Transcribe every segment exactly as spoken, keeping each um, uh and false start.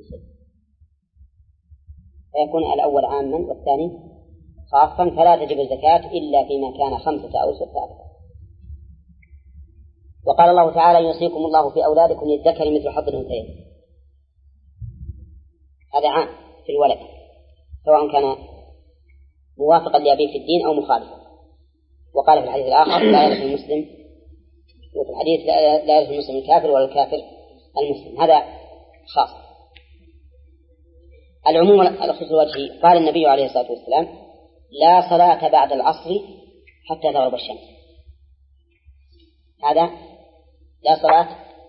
فيكون الأول عاما والثاني خاصا، فلا تجب الزكاة إلا فيما كان خمسة أو ستة أكثر. وقال الله تعالى: يوصيكم الله في أولادكم للذكر مثل حظ الأنثيين. هذا عام في الولد، سواء كان موافقا لأبيه في الدين أو مخالفا. وقال في الحديث الآخر: لا يرث المسلم، وفي الحديث لا يرث المسلم الكافر ولا الكافر المسلم. هذا خاص. العموم الخصوص الوجهي، قال النبي عليه الصلاة والسلام: لا صلاة بعد العصر حتى تغرب الشمس. هذا لا صلاة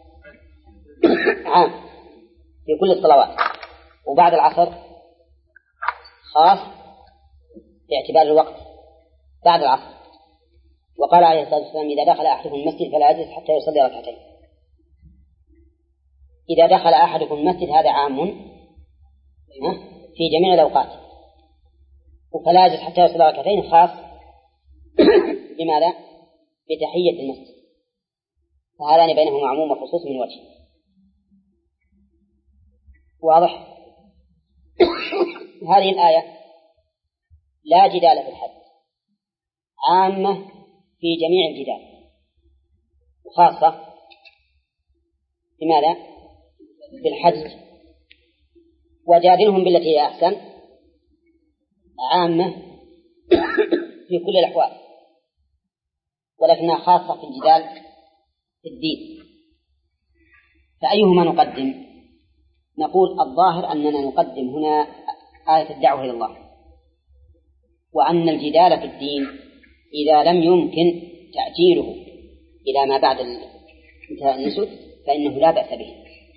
عام في كل الصلوات، وبعد العصر خاص باعتبار الوقت بعد العصر. وقال عليه الصلاة والسلام: إذا دخل أحدكم المسجد فلا يجلس حتى يصلي ركعتين. إذا دخل أحدكم المسجد هذا عام في جميع الأوقات، وفلا يجلس حتى يصلي ركعتين خاص بماذا؟ بتحية المسجد. فهذان بينهما عموم وخصوص من وجه واضح. هذه الآية لا جدال في الحد، عامة في جميع الجدال، وخاصة بماذا؟ بالحج. وجادلهم بالتي هي أحسن، عامة في كل الأحوال، ولكنها خاصة في الجدال في الدين. فأيهما نقدم؟ نقول الظاهر أننا نقدم هنا آية الدعوة إلى الله، وأن الجدال في الدين إذا لم يمكن تأجيله إلى ما بعد انتهاء النسك فإنه لا بأس به،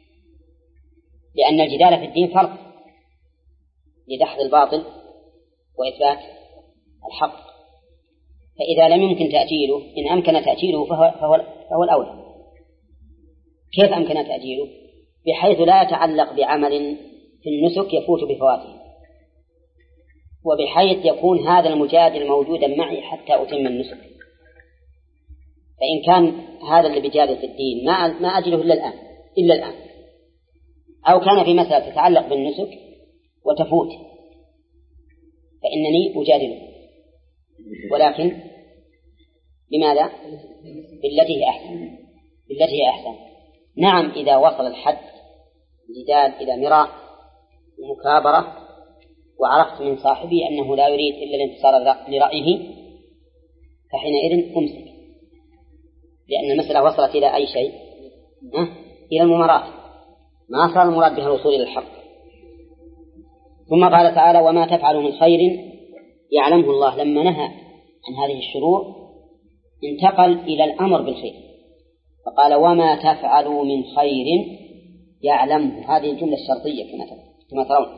لأن الجدال في الدين فرق لدحض الباطل وإثبات الحق. فإذا لم يمكن تأجيله، إن أمكن تأجيله فهو, فهو, فهو الأولى. كيف أمكن تأجيله؟ بحيث لا يتعلق بعمل في النسك يفوت بفواته، وبحيث يكون هذا المجادل موجودا معي حتى أتم النسك. فإن كان هذا اللي بيجادل في الدين ما ما أجله إلا الآن إلا الآن أو كان في مسألة تتعلق بالنسك وتفوت، فإنني أجادله، ولكن بماذا؟ بالتي هي أحسن. بالتي هي أحسن. نعم، إذا وصل الحد جدال إلى مراء ومكابرة وعرفت من صاحبي أنه لا يريد إلا الانتصار لرأيه، فحينئذ أمسك، لأن المسألة وصلت إلى أي شيء؟ أه؟ إلى الممارات، ما صار المراد بها الوصول إلى الحق. ثم قال تعالى: وما تفعلوا من خير يعلمه الله. لما نهى عن هذه الشروع انتقل إلى الأمر بالخير، فقال: وما تفعلوا من خير يعلمه. هذه الجملة الشرطية كما ترون،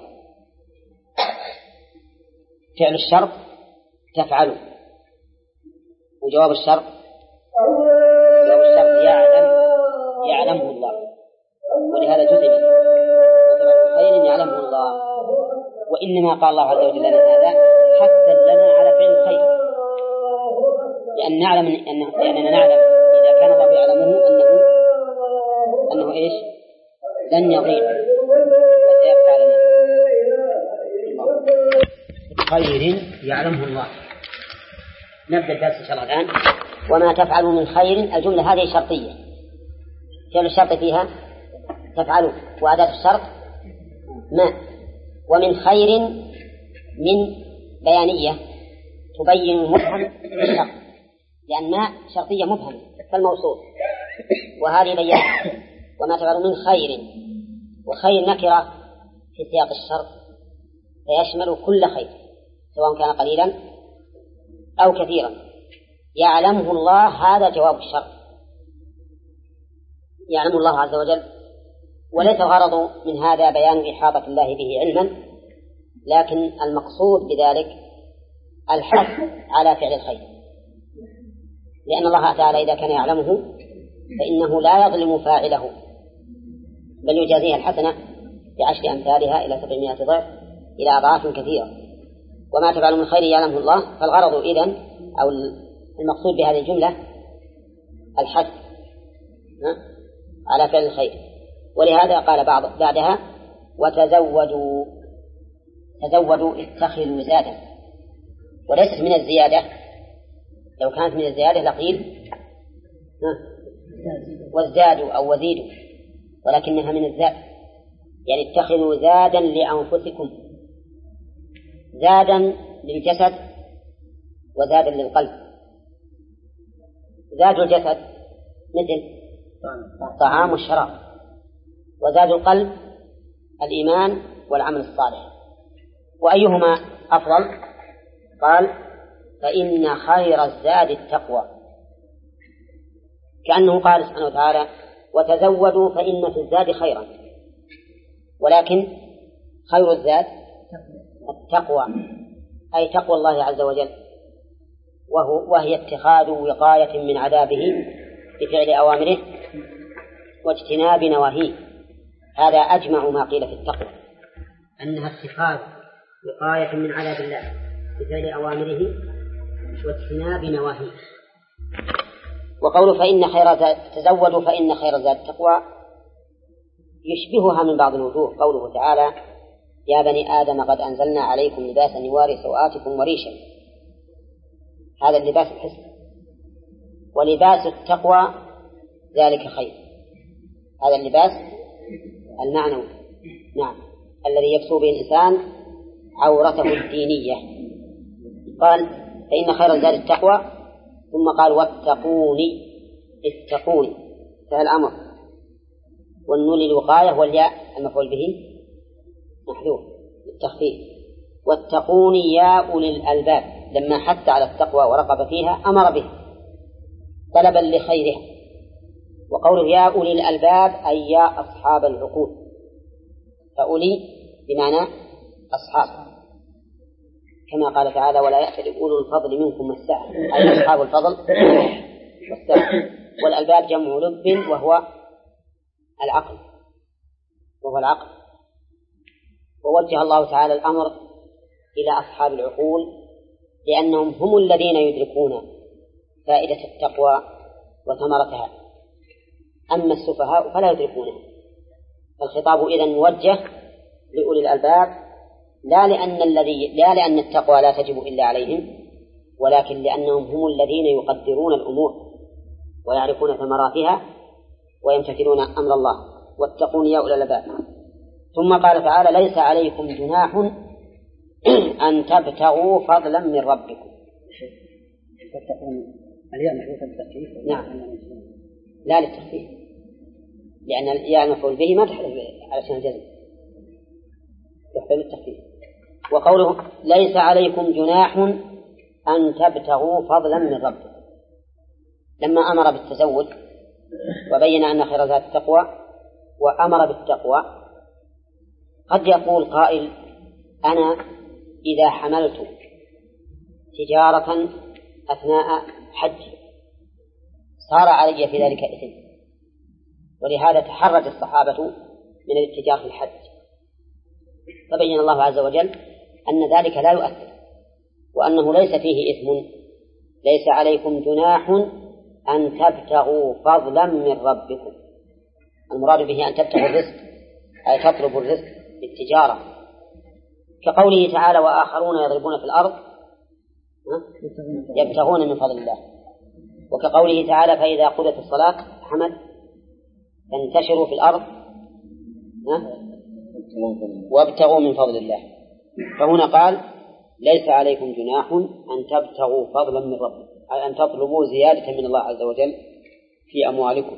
فعل الشرط تفعلوا، وجواب الشرط جواب الشرط يعلم يعلمه الله، ولهذا جزم وتفعلوا خير يعلمه الله. وإنما قال الله عز وجل لنا هذا حتى لنا على فعل الخير، لأن نعلم أنه لأننا نعلم إذا كان الله يعلمه أنه أنه إيش؟ لن يضيع وسيبقى لنا خير يعلمه الله. نبدأ الدرس إن شاء الله الآن. وما تفعلوا من خير، الجملة هذه شرطية، فعل الشرط فيها تفعلوا، وأداة الشرط ما، ومن خير من بيانية تبين المبهم بالشرط، لأن ما شرطية مبهمة فالموصول، وهذه بيان. وما تفعلوا من خير، وخير نكرة في سياق الشرط فيشمل كل خير سواء كان قليلا أو كثيرا. يعلمه الله، هذا جواب الشرط، يعلم الله عز وجل. وليس غرض من هذا بيان إحاطة الله به علما، لكن المقصود بذلك الحث على فعل الخير، لأن الله تعالى إذا كان يعلمه فإنه لا يظلم فاعله، بل يجازيها الحسنة بعشر أمثالها إلى سبعمائة ضعف إلى أضعاف كثيرة. وما تفعل من خير يعلمه الله، فالغرض إذن أو المقصود بهذه الجملة الحث على فعل الخير. ولهذا قال بعض بعدها: وتزودوا. تزودوا اتخذوا زادا، وليست من الزيادة. لو كانت من الزيادة لقيل وازدادوا أو وزيدوا، ولكنها من الزاد، يعني اتخذوا زادا لأنفسكم، زادا للجسد وزادا للقلب. زاد الجسد مثل الطعام والشراب، وزاد القلب الإيمان والعمل الصالح. وأيهما أفضل؟ قال فإن خير الزاد التقوى، كأنه قال سبحانه وتعالى وتزودوا فإن في الزاد خيرا، ولكن خير الزاد التقوى، أي تقوى الله عز وجل، وهو وهي اتخاذ وقاية من عذابه بفعل أوامره واجتناب نواهيه. هذا أجمع ما قيل في التقوى، أنها اتخاذ وقاية من عذاب الله بفعل أوامره واجتناب نواهيه. وقوله فإن خير زاد تزودوا فإن خير زاد التقوى يشبهها من بعض الوجوه قوله تعالى يا بني آدم قد أنزلنا عليكم لباسا يواري سوآتكم وريشا. هذا اللباس الحسن، ولباس التقوى ذلك خير، هذا اللباس المعنوي، نعم، الذي يكسو به الإنسان عورته الدينية. قال فإن خير الزاد التقوى، ثم قال واتقوني، اتقوني فعل الأمر، والنون للوقاية والياء المفعول به محذوف للتخفيف. واتقوني يا أولي الألباب، لما حث على التقوى ورغب فيها أمر به طلبا لخيرها. وقوله يا أولي الألباب أي يا أصحاب العقول، فأولي بمعنى أصحاب، كما قال تعالى ولا يأتل أولو الفضل منكم والسعة، أي أصحاب الفضل والسعة. والألباب جمع لب وهو العقل، وهو العقل. ووجه الله تعالى الأمر إلى أصحاب العقول لأنهم هم الذين يدركون فائدة التقوى وثمرتها، أما السفهاء فلا يدركونها. فالخطاب إذن موجه لأولي الألباب، لا لأن الذي لا لأن التقوى لا تجب إلا عليهم، ولكن لأنهم هم الذين يقدرون الأمور ويعرفون ثمراتها ويمتثلون أمر الله. واتقون يا أولي الألباب. ثم قال تعالى ليس عليكم جناح أن تبتغوا فضلا من ربكم. نعم، لا للتخفيف، لأن الياء المفعول به ما تحتاج على سبيل الجزم، يحتاج للتخفيف. وقوله ليس عليكم جناح أن تبتغوا فضلا من ربكم، لما أمر بالتزود وبين أن خير زاد التقوى وأمر بالتقوى، قد يقول قائل أنا إذا حملت تجارة أثناء حجي صار علي في ذلك إثم، ولهذا تحرج الصحابة من الاتجار في الحج، فبين الله عز وجل أن ذلك لا يؤثر وأنه ليس فيه إثم. ليس عليكم جناح أن تبتغوا فضلا من ربكم، المراد به أن تبتغوا الرزق، أي تطلبوا الرزق بالتجارة، كقوله تعالى وآخرون يضربون في الأرض يبتغون من فضل الله، وكقوله تعالى فإذا قضيت الصلاة حمد فانتشروا في الأرض وابتغوا من فضل الله. فهنا قال ليس عليكم جناح أن تبتغوا فضلا من ربكم، أي أن تطلبوا زيادة من الله عز وجل في أموالكم.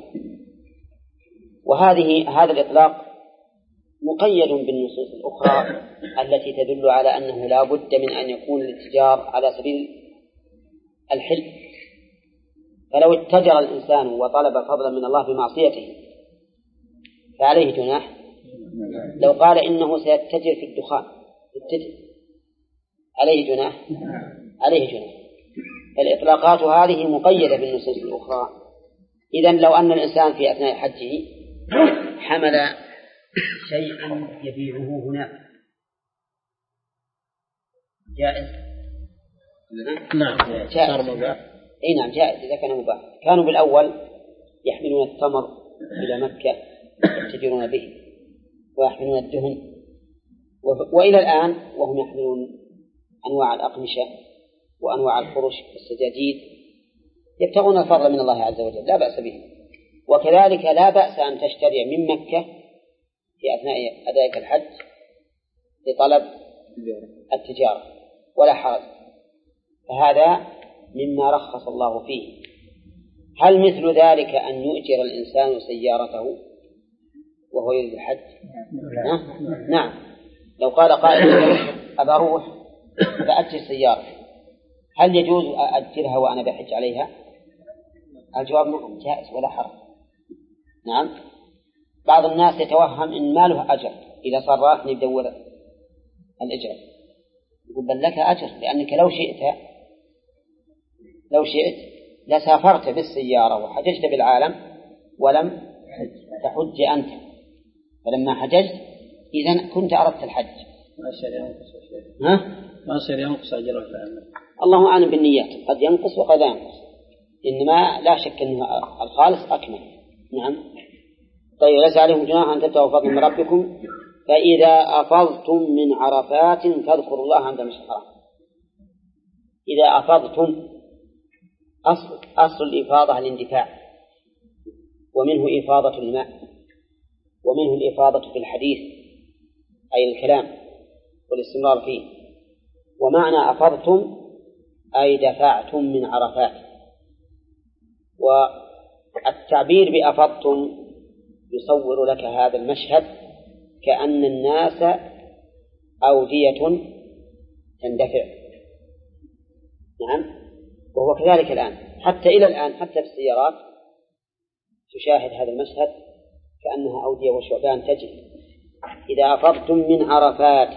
وهذه هذا الإطلاق مقيد بالنصوص الأخرى التي تدل على أنه لا بد من أن يكون الاتجار على سبيل الحلف. فلو اتجر الإنسان وطلب فضلا من الله بمعصيته فعليه جناح. لو قال إنه سيتجر في الدخان عليه جناح، عليه جناح. فالإطلاقات هذه مقيدة بالنصوص الأخرى. إذن لو أن الإنسان في أثناء حجه حمل شيئا يبيعه هناك جائز؟ نعم جائز. أي نعم جائز إذا كان مباح. كانوا بالأول يحملون التمر إلى مكة يتجرون به، ويحملون الدهن وإلى الآن وهم يحملون أنواع الأقمشة وأنواع الفرش والسجاجيد يبتغون الفضل من الله عز وجل، لا بأس به. وكذلك لا بأس أن تشتري من مكة في أثناء أدائك الحج لطلب التجارة ولا حرج، فهذا مما رخص الله فيه. هل مثل ذلك أن يؤجر الإنسان سيارته وهو يريد الحج؟ نعم. نعم. لو قال قائل أبى أروح فأجر سيارة، هل يجوز أأجرها وأنا بحج عليها؟ الجواب نعم، جائز ولا حرج. نعم. بعض الناس يتوهم إن ما له أجر إذا صار راتني بدور الأجر، يقول بل لك أجر، لأنك لو شئت لو شئت لسافرت بالسيارة وحججت بالعالم ولم تحج أنت، فلما حججت إذن كنت أردت الحج. ما يصير ينقص ها؟ ما يصير ينقص أجره العمل. الله أعلم بالنيات، قد ينقص وقد ينقص، إنما لا شك أنه الخالص أكمل. نعم. طيب ليس عليكم جناح أن تبتغوا فضلا من ربكم فإذا أفضتم من عرفات فاذكروا الله عند المشعر الحرام. إذا أفضتم، أصل, أصل الإفاضة الاندفاع، ومنه إفاضة الماء، ومنه الإفاضة في الحديث أي الكلام والاستمرار فيه. ومعنى أفضتم أي دفعتم من عرفات. والتعبير بأفضتم يصور لك هذا المشهد كأن الناس أودية تندفع. نعم. وهو كذلك الآن، حتى إلى الآن حتى في السيارات تشاهد هذا المشهد كأنها أودية وشعبان تجري. إذا أفضتم من عرفات،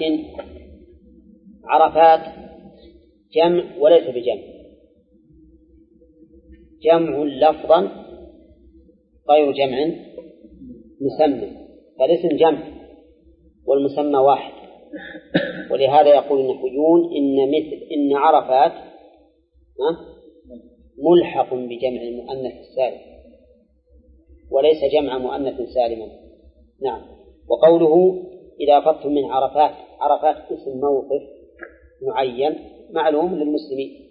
عرفات جمع وليس بجمع، جمع لفظا غير جمع مسمى، فالاسم جمع والمسمى واحد. ولهذا يقول النحويون إن مثل إن عرفات ملحق بجمع المؤنث السالم وليس جمع مؤنث سالما. نعم. وقوله إذا أفضتم من عرفات، عرفات اسم موقف معين معلوم للمسلمين.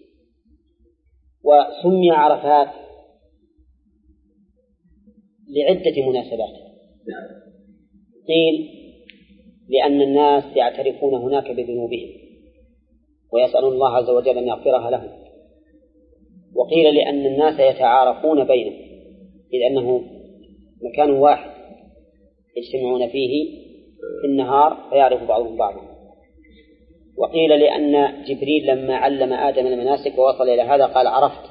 وسمي عرفات لعدة مناسبات. قيل لأن الناس يعترفون هناك بذنوبهم ويسألون الله عز وجل أن يغفرها لهم. وقيل لأن الناس يتعارفون بينهم إذ أنه مكان واحد يجتمعون فيه في النهار فيعرف بعضهم بعضا. وقيل لأن جبريل لما علم آدم المناسك ووصل إلى هذا قال عرفت،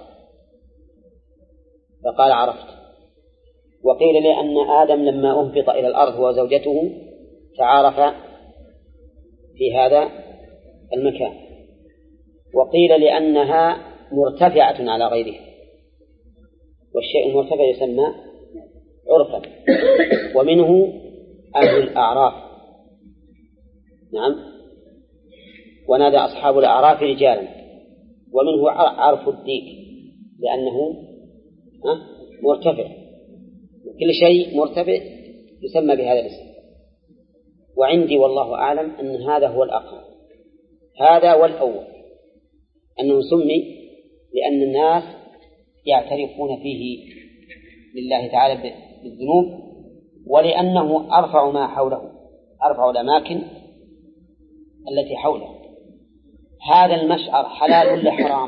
فقال عرفت. وقيل لأن آدم لما أهبط إلى الأرض وزوجته تعارف في هذا المكان. وقيل لأنها مرتفعة على غيرها، والشيء المرتفع يسمى عرفا. ومنه أهل الأعراف. نعم. ونادى أصحاب الأعراف رجالا. ومنه عرف الديك لأنه مرتفع، كل شيء مرتفع يسمى بهذا الاسم. وعندي والله أعلم أن هذا هو الأقرب، هذا والأول، أنه سمي لأن الناس يعترفون فيه لله تعالى بالذنوب، ولأنه أرفع ما حوله، أرفع الأماكن التي حوله. هذا المشعر حلال ولا حرام؟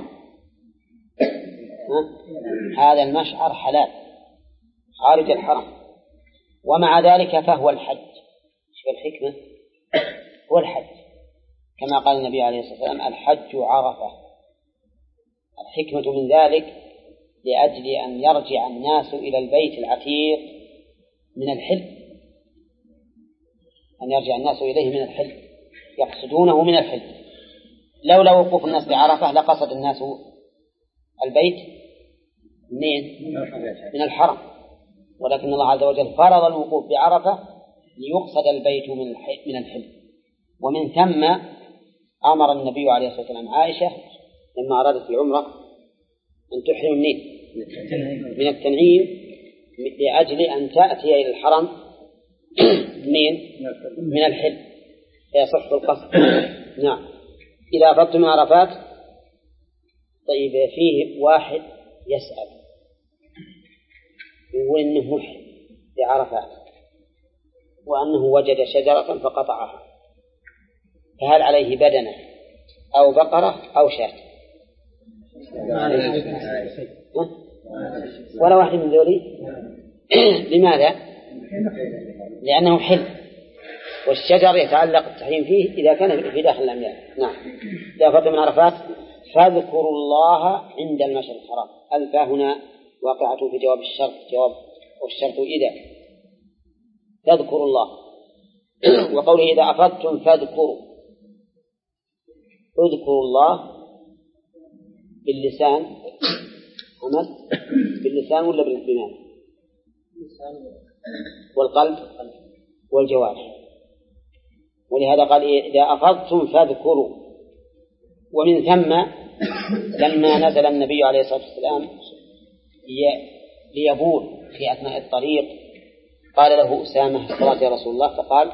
هذا المشعر حلال خارج الحرم، ومع ذلك فهو الحج. شو الحكمة؟ هو الحج، كما قال النبي عليه الصلاة والسلام الحج عرفة. الحكمة من ذلك لأجل أن يرجع الناس إلى البيت العتيق من الحل، أن يرجع الناس إليه من الحل، يقصدونه من الحل. لولا وقوف الناس بعرفة لقصد الناس البيت منين؟ من الحرم، ولكن الله عز وجل فرض الوقوف بعرفة ليقصد البيت من الحل. ومن ثم أمر النبي عليه الصلاة والسلام عائشة لما أرادت العمرة أن تحرم منين؟ من التنعيم، لأجل أن تأتي إلى الحرم منين؟ من الحل. يصح القصد. نعم. إذا أفضتم من عرفات. طيب فيه واحد يسأل يقول إنه محرم بعرفات وأنه وجد شجرة فقطعها، فهل عليه بدنة أو بقرة أو شاة؟ ولا واحد من ذولي. لماذا؟ لأنه حل، والشجر يتعلق التحريم فيه إذا كان في داخل الأميال. نعم. إذا أفضتم من عرفات فاذكروا الله عند المشعر الحرام. الفاء هنا واقعة في جواب الشرط، جواب والشرط إذا تذكروا الله. وقوله إذا أفضتم فاذكروا، اذكروا الله باللسان أمد باللسان ولا بالإيمان؟ والقلب والجوارح. ولهذا قال إذا أفضتم فاذكروا. ومن ثم لما نزل النبي عليه الصلاة والسلام ليبول في أثناء الطريق قال له أسامة الصلاة يا رسول الله، فقال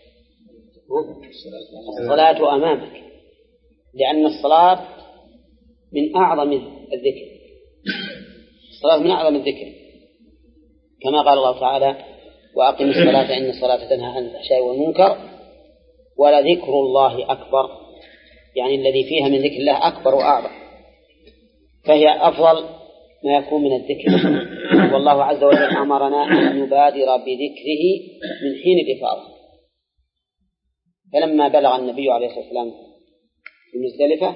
الصلاة أمامك، لأن الصلاة من أعظم الذكر. الصلاة من أعظم الذكر، كما قال الله تعالى وأقم الصلاة إن الصلاة تنهى عن الفحشاء والمنكر ولذكر الله أكبر، يعني الذي فيها من ذكر الله أكبر وأعظم، فهي أفضل ما يكون من الذكر. والله عز وجل أمرنا أن نبادر بذكره من حين الإفاضة. فلما بلغ النبي عليه الصلاة والسلام في مزدلفة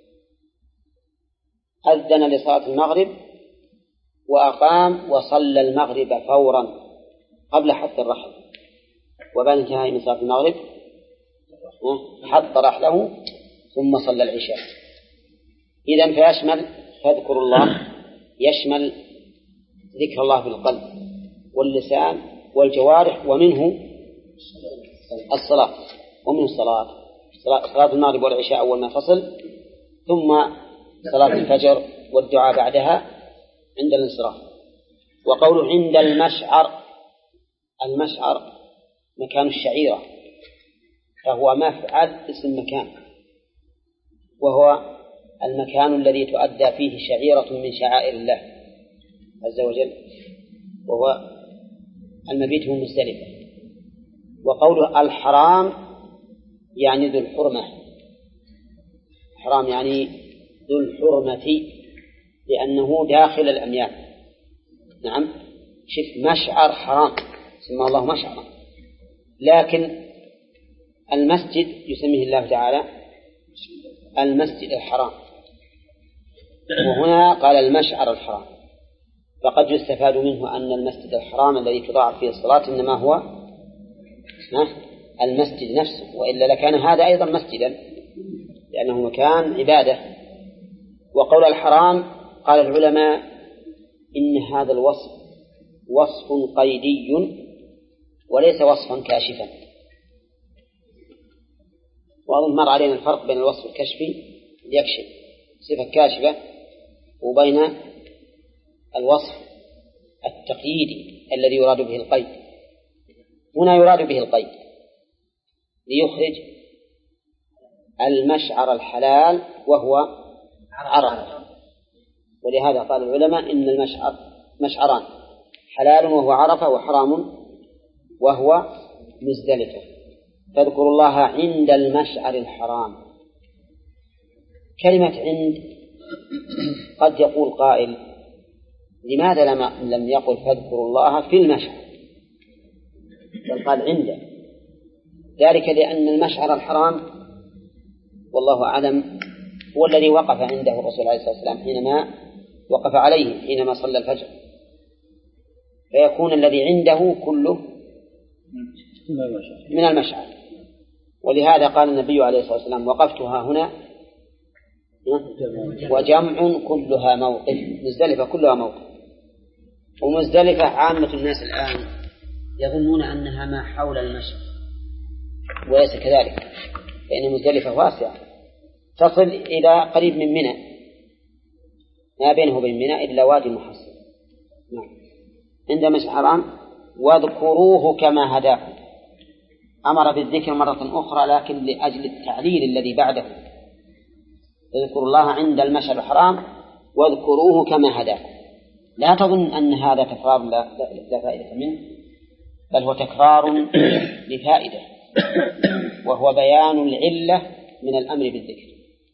أذن لصلاة المغرب وأقام وصلى المغرب فورا قبل حث الرحل، وبعد انتهاء من صلاة المغرب حط رحله ثم صلى العشاء. إذن فيشمل فاذكروا الله يشمل ذكر الله بالقلب واللسان والجوارح، ومنه الصلاة ومنه الصلاة صلاة المغرب والعشاء أول ما فصل، ثم صلاة الفجر والدعاء بعدها عند الانصراف. وقوله عند المشعر، المشعر مكان الشعيرة، فهو مفعل اسم مكان، وهو المكان الذي تؤدى فيه شعيرة من شعائر الله عز وجل، وهو المبيت من مزدلفة. وقوله الحرام يعني ذو الحرمة، حرام يعني ذو الحرمة لأنه داخل الأميال. نعم. شف مشعر حرام سمى الله مشعرا، لكن المسجد يسميه الله تعالى المسجد الحرام، وهنا قال المشعر الحرام، فقد يستفاد منه أن المسجد الحرام الذي تضاعف فيه الصلاة إنما هو المسجد نفسه، وإلا لكان هذا أيضا مسجدا لأنه مكان عبادة. وقول الحرام قال العلماء إن هذا الوصف وصف قيدي وليس وصفا كاشفا، وأظن مر علينا الفرق بين الوصف الكشفي يكشف صفة كاشفة وبين الوصف التقييدي الذي يراد به القيد. هنا يراد به القيد ليخرج المشعر الحلال وهو عرفة، ولهذا قال العلماء إن المشعر مشعران، حلال وهو عرفة وحرام وهو مزدلفة. فاذكروا الله عند المشعر الحرام. كلمة عند قد يقول قائل لماذا لم يقل فاذكروا الله في المشعر بل قال عنده؟ ذلك لأن المشعر الحرام والله أعلم هو الذي وقف عنده الرسول عليه الصلاة والسلام حينما وقف عليه حينما صلى الفجر، فيكون الذي عنده كله من المشعر. ولهذا قال النبي عليه الصلاة والسلام وقفتها هنا وجمع كلها موقف، مزدلفة كلها موقف. ومزدلفة عامة الناس الآن يظنون أنها ما حول المشعر، وليس كذلك، فإن مزدلفة واسعة تصل إلى قريب من منى، ما بينه وبين منى إلا وادي محصن. نعم. عند مشعران واذكروه كما هداكم، أمر بالذكر مرة أخرى لكن لأجل التعليل الذي بعده. اذكروا الله عند المشعر الحرام واذكروه كما هداكم. لا تظن أن هذا تكرار لا, لا فائدة منه، بل هو تكرار لفائدة، وهو بيان العلة من الأمر بالذكر.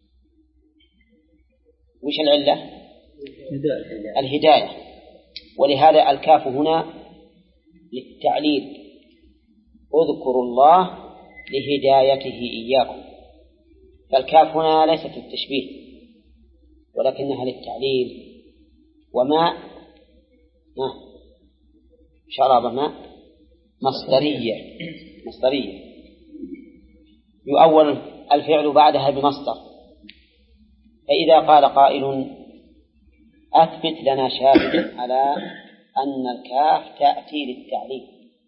وش العلة؟ الهداية. ولهذا الكاف هنا للتعليل، اذكروا الله لهدايته إياكم. فالكاف هنا ليست للتشبيه ولكنها للتعليل. وما ما شراب ماء مصدرية مصدرية يؤول الفعل بعدها بمصدر. فإذا قال قائل أثبت لنا شاهدا على أن الكاف تأتي للتعليل،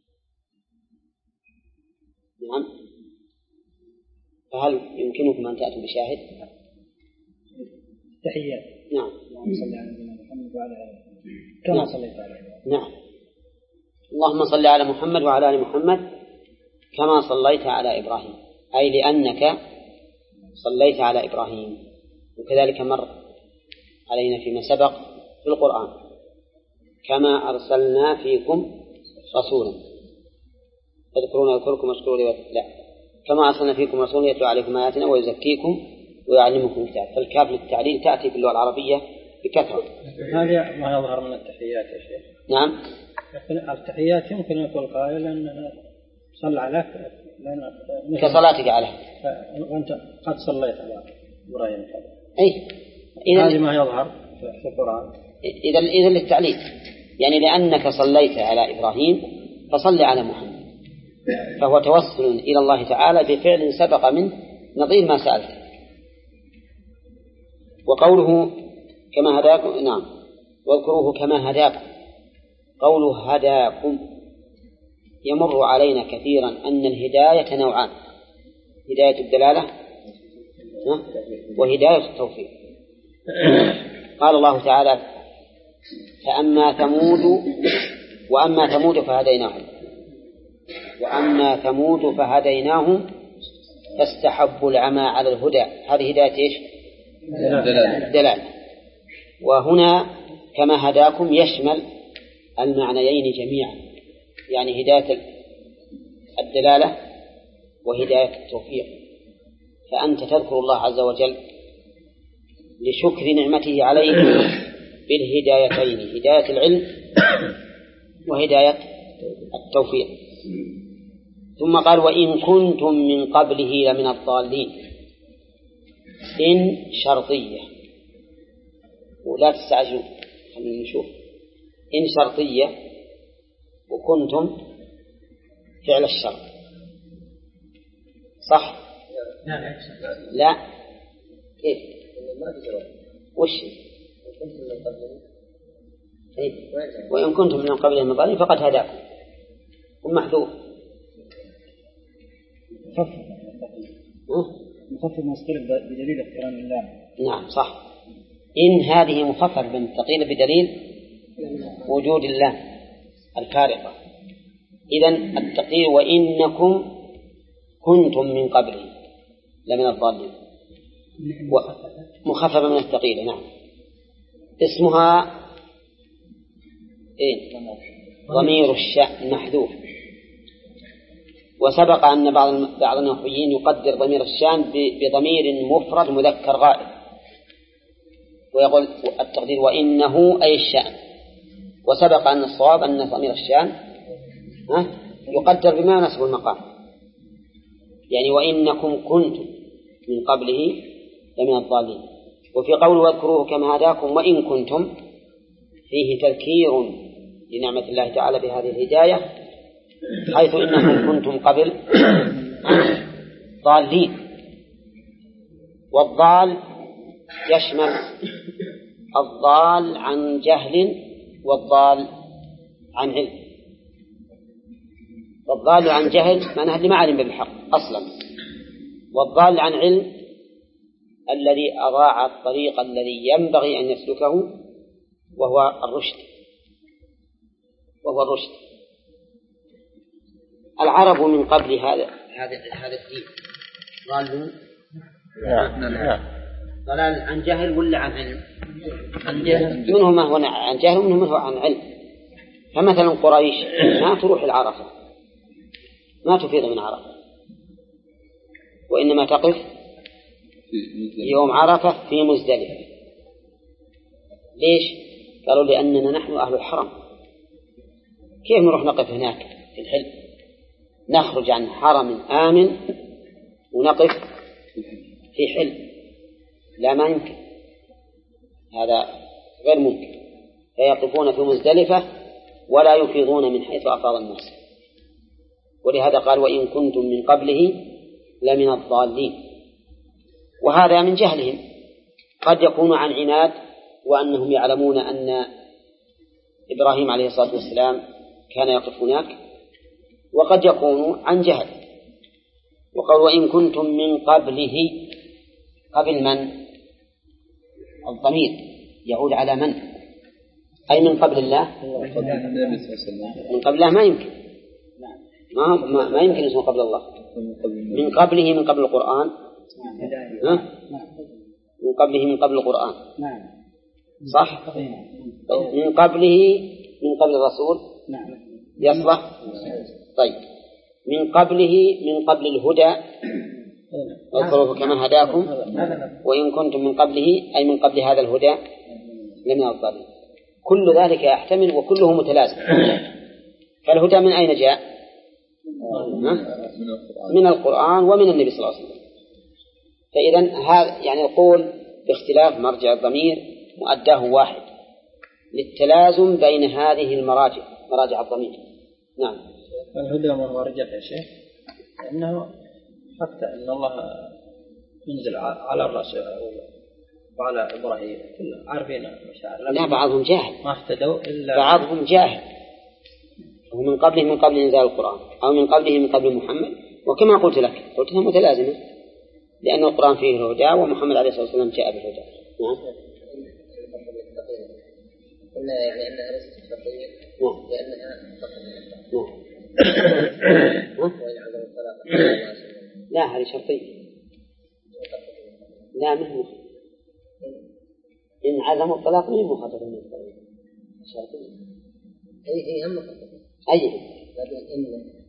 نعم، فهل يمكنكم أن تأتوا بشاهد؟ تحيات. نعم. اللهم صل على محمد وعلى آله كما صليت على إبراهيم. نعم. اللهم صل على محمد وعلى آل محمد كما صليت على إبراهيم، أي لأنك صليت على إبراهيم. وكذلك مر علينا فيما سبق في القرآن كما أرسلنا فيكم رسولا تذكرون يذكركم واشكروا لي لا كما أرسلنا فيكم رسولا يتلو عليكم آياتنا ويزكيكم ويعلمكم الكتاب. فالكاف للتعليل تأتي في اللغة العربية بكثرة. هذا ما يظهر من التحيات يا شيخ. نعم. التحيات يمكن أن يقول قائل أن صلى عليك كصلاتك عليه وأنت قد صليت على إبراهيم. أي هذه ما يظهر في القرآن. إذا إذا للتعليل، يعني لأنك صليت على إبراهيم فصل على محمد، فهو توسل إلى الله تعالى بفعل سبق منه نظير ما سألته. وقوله كما هداكم، نعم، واذكروه كما هداكم، قوله هداكم يمر علينا كثيرا أن الهداية نوعان: هداية الدلالة وهداية التوفيق. قال الله تعالى فأما ثمود وأما ثمود فهديناهم وأما ثمود فهديناهم فاستحبوا العمى على الهدى. هذه هداية إيش؟ الدلالة. وهنا كما هداكم يشمل المعنيين جميعا، يعني هداية الدلالة وهداية التوفيق. فأنت تذكر الله عز وجل لشكر نعمته عليك بالهدايتين، هداية العلم وهداية التوفيق. ثم قال وإن كنتم من قبله لمن الضالين. إن شرطية، ولا تستعجلوا، خلينا نشوف. إن شرطية وكنتم فعل الشرط، صح؟ لا. كيف؟ وش؟ وإن كنتم من قبله من الضالين فقد هداكم. ومحذوف مخفف مستقيل بدليل اقتران الله. نعم صح. إن هذه مخفف بالثقيل بدليل وجود الله الفارقة. إذن التقدير وإنكم كنتم من قبله لمن الضالين، مخففة من الثقيل. نعم. اسمها إيه؟ ضمير الشأن محذوف. وسبق أن بعض بعض النحويين يقدر ضمير الشأن بضمير مفرد مذكر غائب، ويقول التقدير وإنه أي الشأن. وسبق أن الصواب أن ضمير الشأن يقدر بما يناسب المقام، يعني وإنكم كنتم من قبله لمن الضالين. وفي قول واذكروه كما هداكم وإن كنتم فيه تذكير لنعمة الله تعالى بهذه الهداية، حيث إنكم كنتم قبل ضالين. والضال يشمل الضال عن جهل والضال عن علم. والضال عن جهل معناه اللي ما علم بالحق أصلا، والضال عن علم الذي أضاع الطريق الذي ينبغي أن يسلكه وهو الرشد وهو الرشد. العرب من قبل هذا هذا هذا الدين ضالون ضلال عن جهل ولا عن علم؟ عن جهل. منهم ما هو عن جهل ومنهم ما هو عن علم. فمثلا قريش ما تروح العرفة، ما تفيض من عرفة، وإنما تقف يوم عرفة في مزدلفة. ليش؟ قالوا لأننا نحن أهل الحرم، كيف نروح نقف هناك في الحل؟ نخرج عن حرم آمن ونقف في حل، لا ما يمكن، هذا غير ممكن. فيقفون في مزدلفة ولا يفيضون من حيث أفاض الناس. ولهذا قال وإن كنتم من قبله لمن الضالين. وهذا من جهلهم، قد يكون عن عناد وأنهم يعلمون أن إبراهيم عليه الصلاة والسلام كان يقف هناك، وقد يكون عن جهل. وقال وإن كنتم من قبله، قبل من؟ الضمير يعود على من؟ أي من قبل الله؟ من قبل الله ما يمكن، ما, ما, ما يمكن اسمه قبل الله. من قبله من قبل القرآن، من قبله من قبل القرآن صح؟ من قبله من قبل الرسول يصلح. طيب من قبله من قبل الهدى واذكروه كما هداكم وإن كنتم من قبله أي من قبل هذا الهدى لمن الضالين. كل ذلك يحتمل وكله متلازم. فالهدى من أين جاء؟ من القرآن ومن النبي صلى الله عليه وسلم. فإذا هذا يعني القول باختلاف مرجع الضمير مؤداه واحد للتلازم بين هذه المراجع، مراجع الضمير. نعم. الهدى مرجع يا شيخ، لأنه حتى أن الله ينزل على الرسول وعلى إبراهيم كل عارفين مشاعر. لا بعضهم جاهل، ما اهتدوا إلا بعضهم جاهل. ومن قبله من قبل إنزال القرآن أو من قبله من قبل محمد. وكما قلت لك قلت لها متلازمة، لأن القرآن فيه الهدى ومحمد عليه الصلاة والسلام جاء بالهدى. نعم. قلنا يعني أنها ليست شرطية لأنها لا هذه شرطية. لا منه إن عزموا الطلاق من مخاطر من الطلاق شرطية. أي أي هم مخاطر أي إن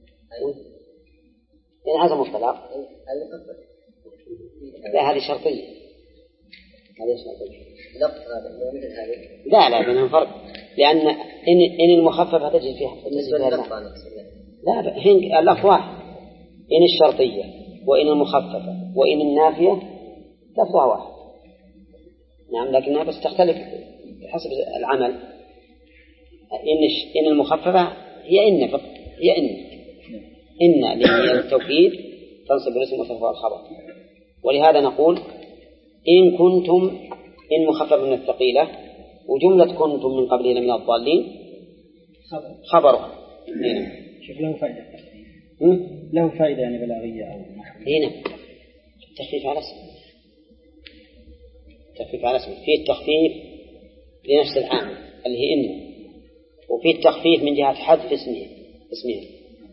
إن عزموا الطلاق لا هذه شرطية. هذه شرطية. لا لا بينهم فرق، لأن إن إن المخففة تجد فيها لا هين اللفظ واحد. إن الشرطية وإن المخففة وإن النافية لفظها واحد. نعم لكنها بس تختلف حسب العمل. إن إن المخففة هي إن فقط، هي إن إن للتوكيد تنصب الاسم وترفع الخبر. ولهذا نقول إن كنتم إن مخفف من الثقيلة، وجملة كنتم من قبلنا من الضالين خبرها. شوف له فائدة له فائدة يعني بلاغية أو هنا التخفيف على اسم، التخفيف على اسم فيه التخفيف لنفس العامل اللي هي إن، وفيه التخفيف من جهة حذف اسمه اسمها.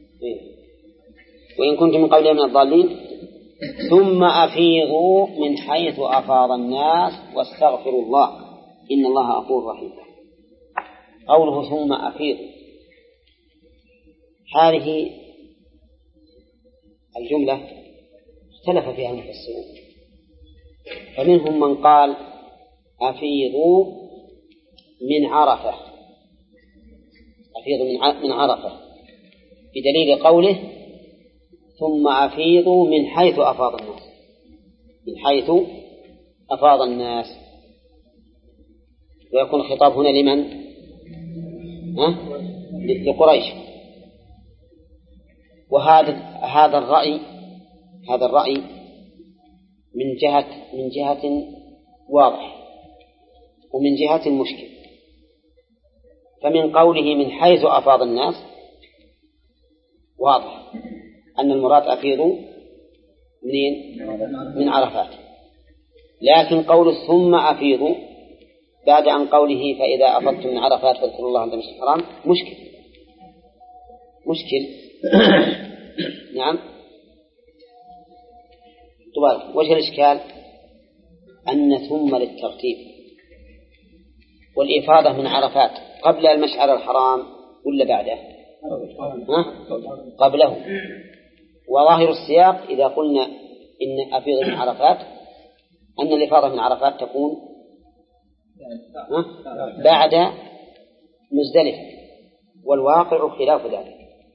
وإن كنتم من قبلنا من الضالين ثم أفيضوا من حيث أفاض الناس واستغفروا الله إن الله غفور رحيم. قوله ثم أفيضوا هذه الجملة اختلف فيها المفسرون، فمنهم من قال أفيضوا من عرفة، أفيضوا من عرفة بدليل قوله ثم أفيضوا من حيث أفاض الناس، من حيث أفاض الناس. ويكون الخطاب هنا لمن؟ ها؟ لقريش. وهذا هذا الرأي هذا الرأي من جهة من جهة واضح ومن جهة مشكل. فمن قوله من حيث أفاض الناس واضح أن المراد أفيضوا منين؟ من عرفات. لكن قول ثم أفيضوا بعد عن قوله فإذا أفضتم من عرفات فاذكروا الله عند المسجد الحرام مشكل مشكل نعم. طبعا وجه الإشكال أن ثم للترتيب، والإفاضة من عرفات قبل المشعر الحرام ولا بعده؟ ها؟ قبله. وظاهر السياق إذا قلنا إن أفيض من عرفات أن الإفاضة من عرفات تكون بعد مزدلفة، والواقع خلاف ذلك.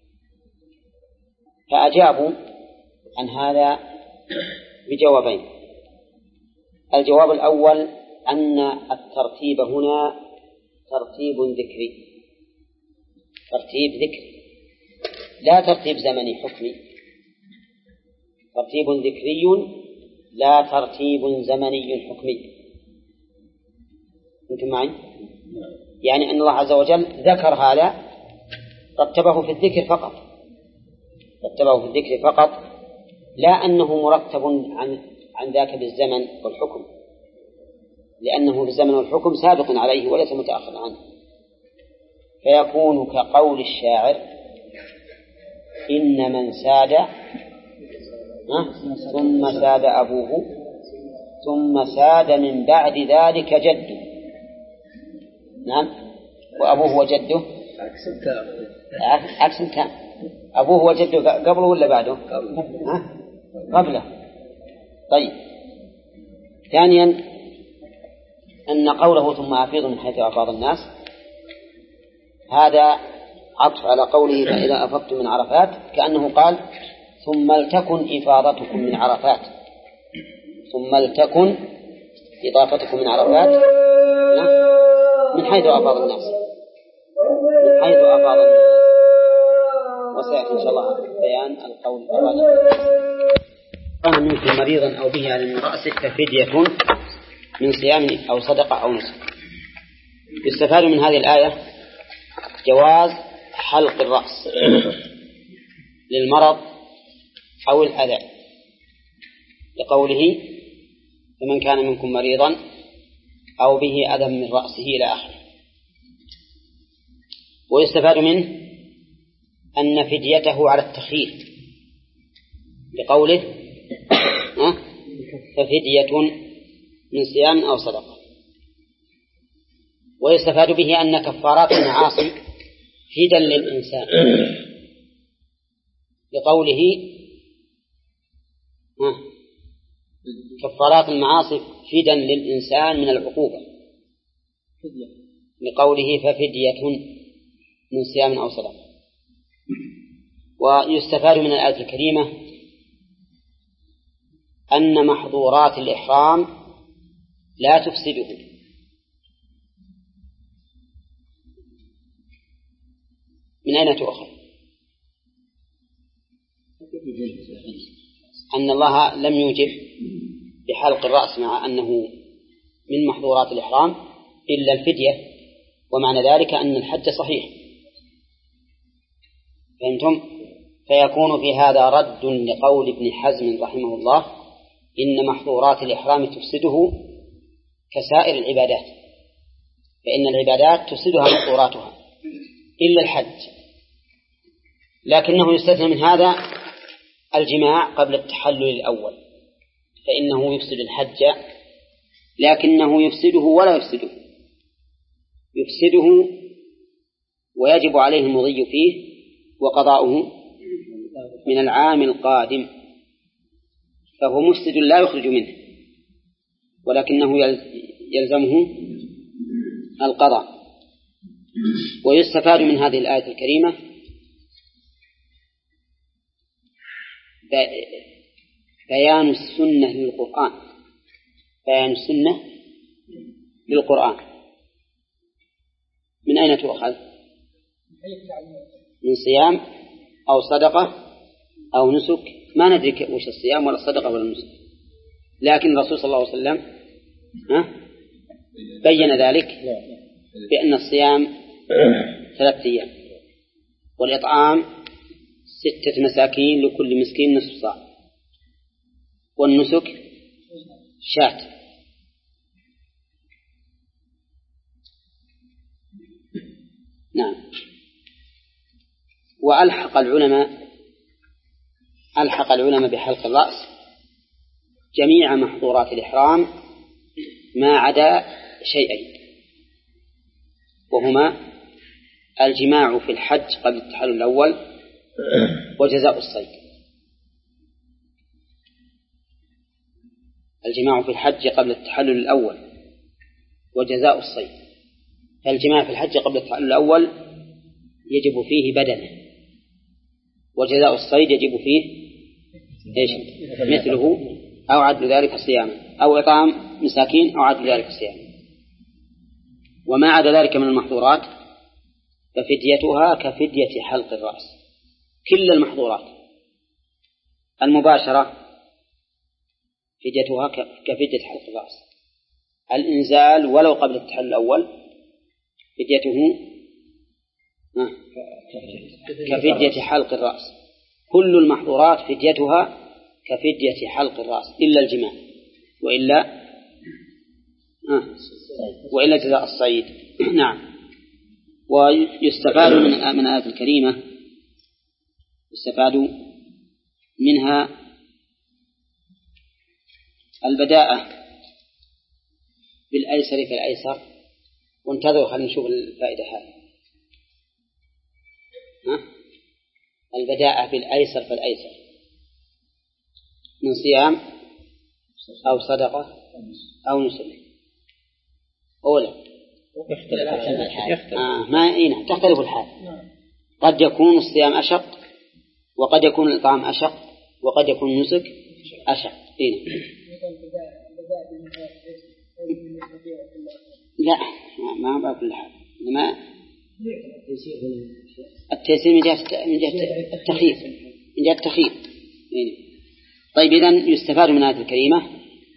فأجابوا عن هذا بجوابين. الجواب الأول أن الترتيب هنا ترتيب ذكري، ترتيب ذكري لا ترتيب زمني حكمي، ترتيب ذكري لا ترتيب زمني حكمي. أنتم معي؟ يعني أن الله عز وجل ذكر هذا رتبه في الذكر فقط، رتبه في الذكر فقط، لا أنه مرتب عن عن ذاك بالزمن والحكم، لأنه بالزمن والحكم سابق عليه وليس متأخر عنه. فيكون كقول الشاعر: إن من ساد ثم ساد أبوه ثم ساد من بعد ذلك جده. نعم. وأبوه وجده عكس التام. أبوه وجده قبله ولا بعده؟ قبله. طيب. ثانيا أن قوله ثم أفيض من حيث أفاض الناس هذا عطف على قوله فإذا أفضتم من عرفات، كأنه قال ثم لتكن إفاضتكم من عرفات، ثم لتكن إضافتكم من عرفات من حيث أفاض الناس، من حيث أفاض الناس. وسيأتي إن شاء الله بيان القول الراجح. كان منكم مريضا أو به على من رأسه ففدية من صيام أو صدقة أو نسك. يستفاد من هذه الآية جواز حلق الرأس للمرض أو الأذى، لقوله فمن كان منكم مريضا أو به أذى من رأسه إلى آخره. ويستفاد منه أن فديته على التخيير، لقوله ففدية من صيام أو صدقة. ويستفاد به أن كفارات المعاصي فدا للإنسان، لقوله كفارات المعاصي فدا للإنسان من العقوبة، لقوله ففدية من صيام أو صدقة. ويستفاد من الآية الكريمة أن محظورات الإحرام لا تفسده، من أين تؤخذ؟ أن الله لم يوجب بحلق الرأس مع أنه من محظورات الإحرام إلا الفدية، ومعنى ذلك أن الحج صحيح. فهمتم؟ فيكون في هذا رد لقول ابن حزم رحمه الله إن محظورات الإحرام تفسده كسائر العبادات، فإن العبادات تفسدها محظوراتها إلا الحج. لكنه يستثنى من هذا الجماع قبل التحلل الأول، فإنه يفسد الحج لكنه يفسده ولا يفسده، يفسده ويجب عليه المضي فيه وقضاؤه من العام القادم، فهو مفسد لا يخرج منه، ولكنه يلزمه القضاء. ويستفاد من هذه الآية الكريمة بيان السنة للقرآن، بيان السنة للقرآن. من أين تؤخذ؟ من صيام أو صدقة أو نسك، ما ندري وش الصيام ولا الصدقة ولا النسك، لكن الرسول صلى الله عليه وسلم بين ذلك بأن الصيام ثلاثة أيام، والإطعام ستة مساكين لكل مسكين نصف صاع، والنسك شاة. نعم. وألحق العلماء ألحق العلماء بحلق الرأس جميع محظورات الإحرام ما عدا شيئين، وهما الجماع في الحج قبل التحلل الأول وجزاء الصيد. الجماع في الحج قبل التحلل الأول وجزاء الصيد. فالجماع في الحج قبل التحلل الأول يجب فيه بدنه، وجزاء الصيد يجب فيه إيش؟ مثله أو عدل ذلك صياما، أو إطعام مساكين، أو عدل ذلك صياما. وما عدا ذلك من المحظورات ففديتها كفدية حلق الرأس. كل المحظورات المباشرة فديتها كفدية حلق الرأس. الإنزال ولو قبل التحلل الأول فديته كفدية حلق الرأس. كل المحظورات فديتها كفدية حلق الرأس إلا الجماع، وإلا وإلا جزاء الصيد. نعم. ويستفاد من من الآية الكريمة يستفاد منها البداءة بالأيسر فالأيسر. وانتظروا خلينا نشوف الفائدة هذه. البداءة بالأيسر فالأيسر من صيام أو صدقة أو نسك. أولا آه ما إينا تختلف الحال. قد يكون الصيام أشق، وقد يكون الإطعام أشق، وقد يكون النسك أشق. إينا لا ما ما بكل حال، إنما التيسير من جهة من جهة التخيير من جهة التخيير. طيب إذن يستفاد من هذه الكريمة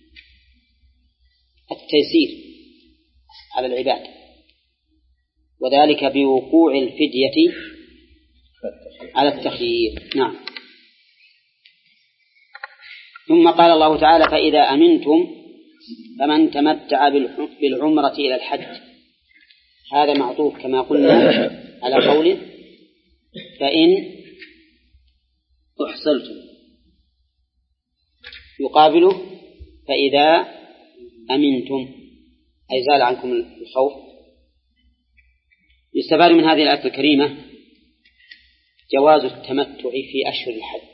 التيسير على العباد، وذلك بوقوع الفدية على التخيير. نعم. ثم قال الله تعالى: فإذا أمنتم فمن تمتع بالعمرة إلى الحج. هذا معطوف كما قلنا على قوله فإن أحصلتم، يقابله فإذا أمنتم أي زال عنكم الخوف. يستفاد من هذه الآية الكريمة جواز التمتع في أشهر الحج،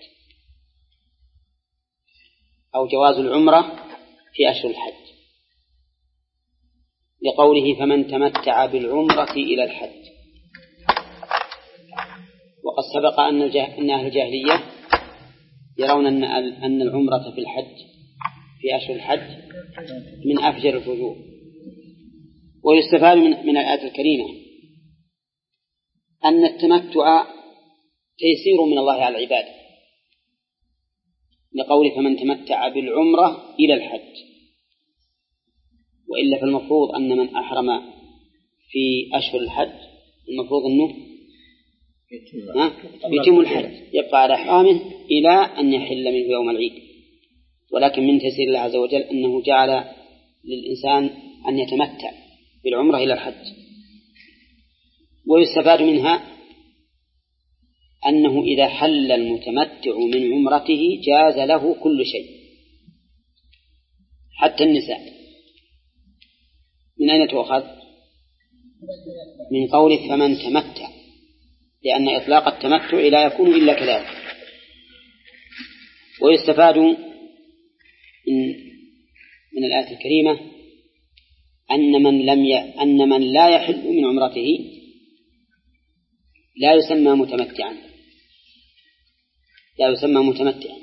أو جواز العمرة في أشهر الحج، لقوله فمن تمتع بالعمرة إلى الحج. وقد سبق أن أن أهل الجاهلية يرون أن أن العمرة في الحج في أشهر الحج من أفجر الفجور. ويستفاد من من الآية الكريمة أن التمتع تيسير من الله على العباد، لقوله فمن تمتع بالعمرة إلى الحج. وإلا فالمفروض أن من أحرم في أشهر الحج المفروض أنه يتم الحج، يبقى على إحرامه إلى أن يحل منه يوم العيد. ولكن من تيسير الله عز وجل أنه جعل للإنسان أن يتمتع بالعمرة إلى الحج. ويستفاد منها أنه إذا حل المتمتع من عمرته جاز له كل شيء حتى النساء. من أين تؤخذ؟ من قوله فمن تمتع، لأن إطلاق التمتع لا يكون إلا كذلك. ويستفاد من, من الآية الكريمة أن من لم ي... أن من لا يحل من عمرته لا يسمى متمتعا، لا يسمى متمتعا،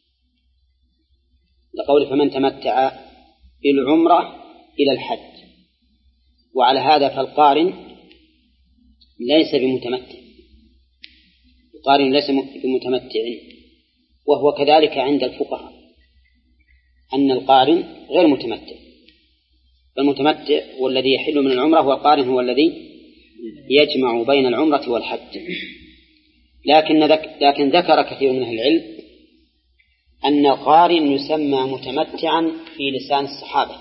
لقول فمن تمتع بالعمرة إلى الحج. وعلى هذا فالقارن ليس بمتمتع، القارن ليس بمتمتع، وهو كذلك عند الفقهاء أن القارن غير متمتع. المتمتع والذي يحل من العمرة، والقارن هو الذي يجمع بين العمرة والحج. لكن لكن ذكر كثير من أهل العلم أن القارن يسمى متمتعا في لسان الصحابة،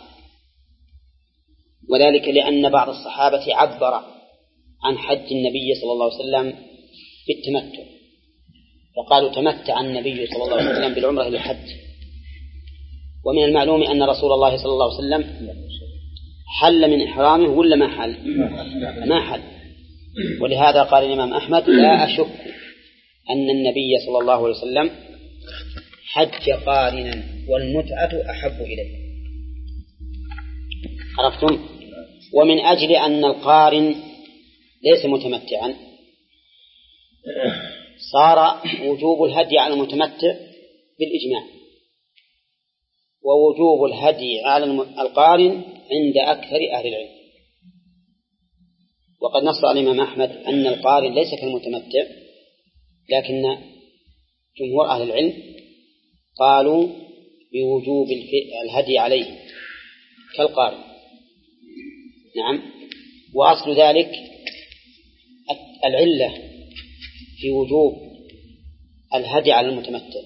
وذلك لأن بعض الصحابة عبر عن حج النبي صلى الله عليه وسلم بالتمتع، فقالوا تمتع النبي صلى الله عليه وسلم بالعمرة للحج. ومن المعلوم أن رسول الله صلى الله عليه وسلم حل من إحرامه ولا ما حل؟ ما حل. ولهذا قال الإمام أحمد لا أشك أن النبي صلى الله عليه وسلم حج قارنا والمتعة أحب إليه. عرفتم؟ ومن أجل أن القارن ليس متمتعا صار وجوب الهدي على المتمتع بالإجماع، ووجوب الهدي على القارن عند أكثر أهل العلم. وقد نص الإمام أحمد أن القارن ليس كالمتمتع، لكن جمهور أهل العلم قالوا بوجوب الهدي عليه كالقارن. نعم. وأصل ذلك العلة في وجوب الهدي على المتمتع.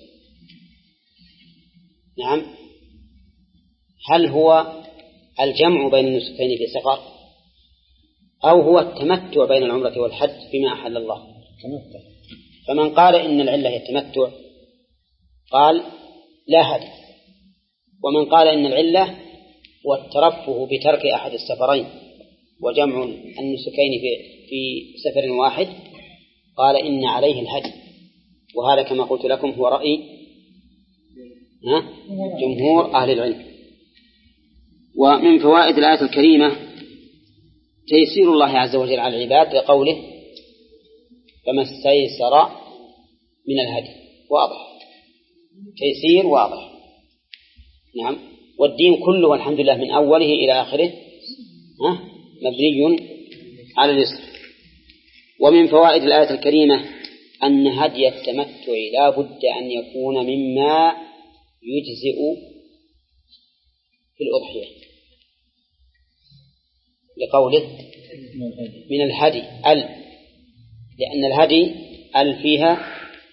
نعم. هل هو الجمع بين النسكين في سفر، أو هو التمتع بين العمرة والحج بما أحل الله؟ فمن قال إن العلة هي التمتع قال لا هدي، ومن قال إن العلة هو الترفه بترك أحد السفرين وجمع النسكين في في سفر واحد قال إن عليه الهدي. وهذا كما قلت لكم هو رأي جمهور أهل العلم. ومن فوائد الآية الكريمة تيسير الله عز وجل على العباد بقوله فما استيسر من الهدي. واضح، تيسير واضح. نعم. والدين كله والحمد لله من أوله إلى آخره مبني على اليسر. ومن فوائد الآية الكريمة أن هدي التمتع لا بد أن يكون مما يجزئ في الأضحية، لقوله من الهدي ال، لأن الهدي ال فيها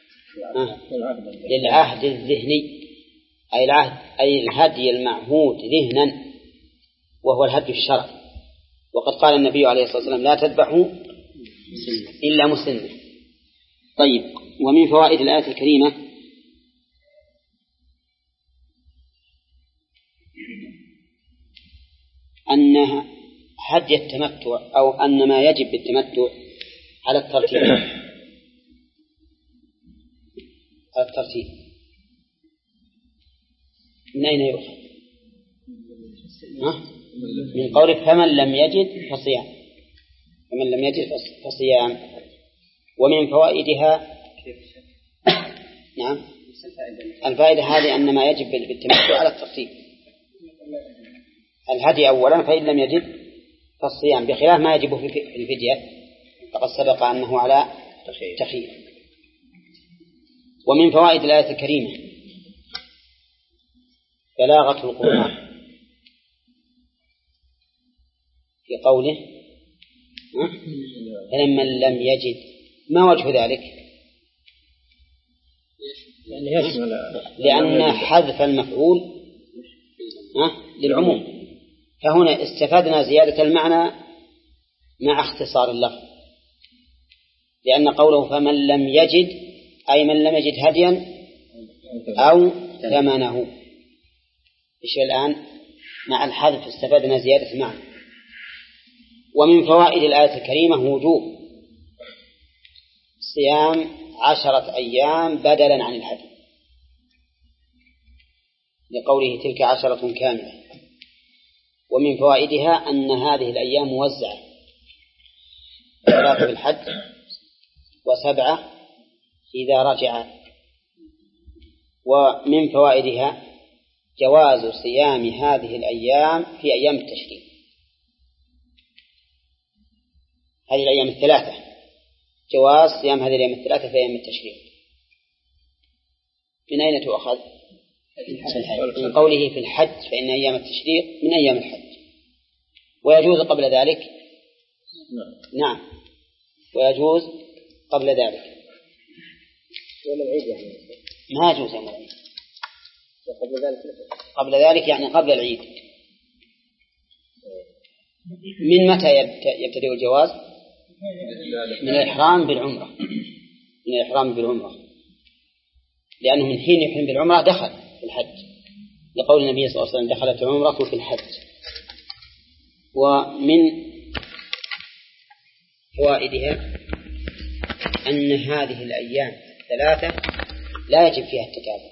للعهد الذهني، أي العهد أي الهدي المعهود ذهنا، وهو الهدي الشرعي. وقد قال النبي عليه الصلاة والسلام لا تذبحوا إلا مسلما. طيب. ومن فوائد الآية الكريمة أن هدي التمتع أو أن ما يجب بالتمتع على الترتيب على الترتيب من أين يؤخذ؟ من قوله فمن لم يجد فصيام، فمن لم يجد فصيام. ومن فوائدها نعم الفائدة هذه أن ما يجب بالتمتع على الترتيب الهدي أولا، فإن لم يجد فالصيام، بخلاف ما يجب في الفدية فقد سبق أنه على تخيير. ومن فوائد الآية الكريمة بلاغة القرآن في قوله فمن لم يجد. ما وجه ذلك؟ لأن حذف المفعول للعموم، فهنا استفدنا زيادة المعنى مع اختصار اللفظ، لأن قوله فمن لم يجد أي من لم يجد هديا أو ثمنه. إيش الآن مع الحذف استفدنا زيادة المعنى. ومن فوائد الآية الكريمة وجوب صيام عشرة أيام بدلا عن الهدي، لقوله تلك عشرة كاملة. ومن فوائدها أن هذه الأيام موزعة، ثلاثة بالحج وسبعة إذا رجع. ومن فوائدها جواز صيام هذه الأيام في أيام التشريق، هذه الأيام الثلاثة جواز صيام هذه الأيام الثلاثة في أيام التشريق. من أين تؤخذ؟ من قوله في الحج فإن أيام التشريق من أيام الحج. ويجوز قبل ذلك؟ نعم ويجوز قبل ذلك. ما يجوز يوم العيد. قبل ذلك يعني قبل العيد. من متى يبتدئ الجواز؟ من الإحرام بالعمرة، من الإحرام بالعمرة. لأنه من حين يحرم بالعمرة دخل في الحج، لقول النبي صلى الله عليه وسلم دخلت العمرة في الحج. ومن فوائدها أن هذه الأيام الثلاثة لا يجب فيها التتابع،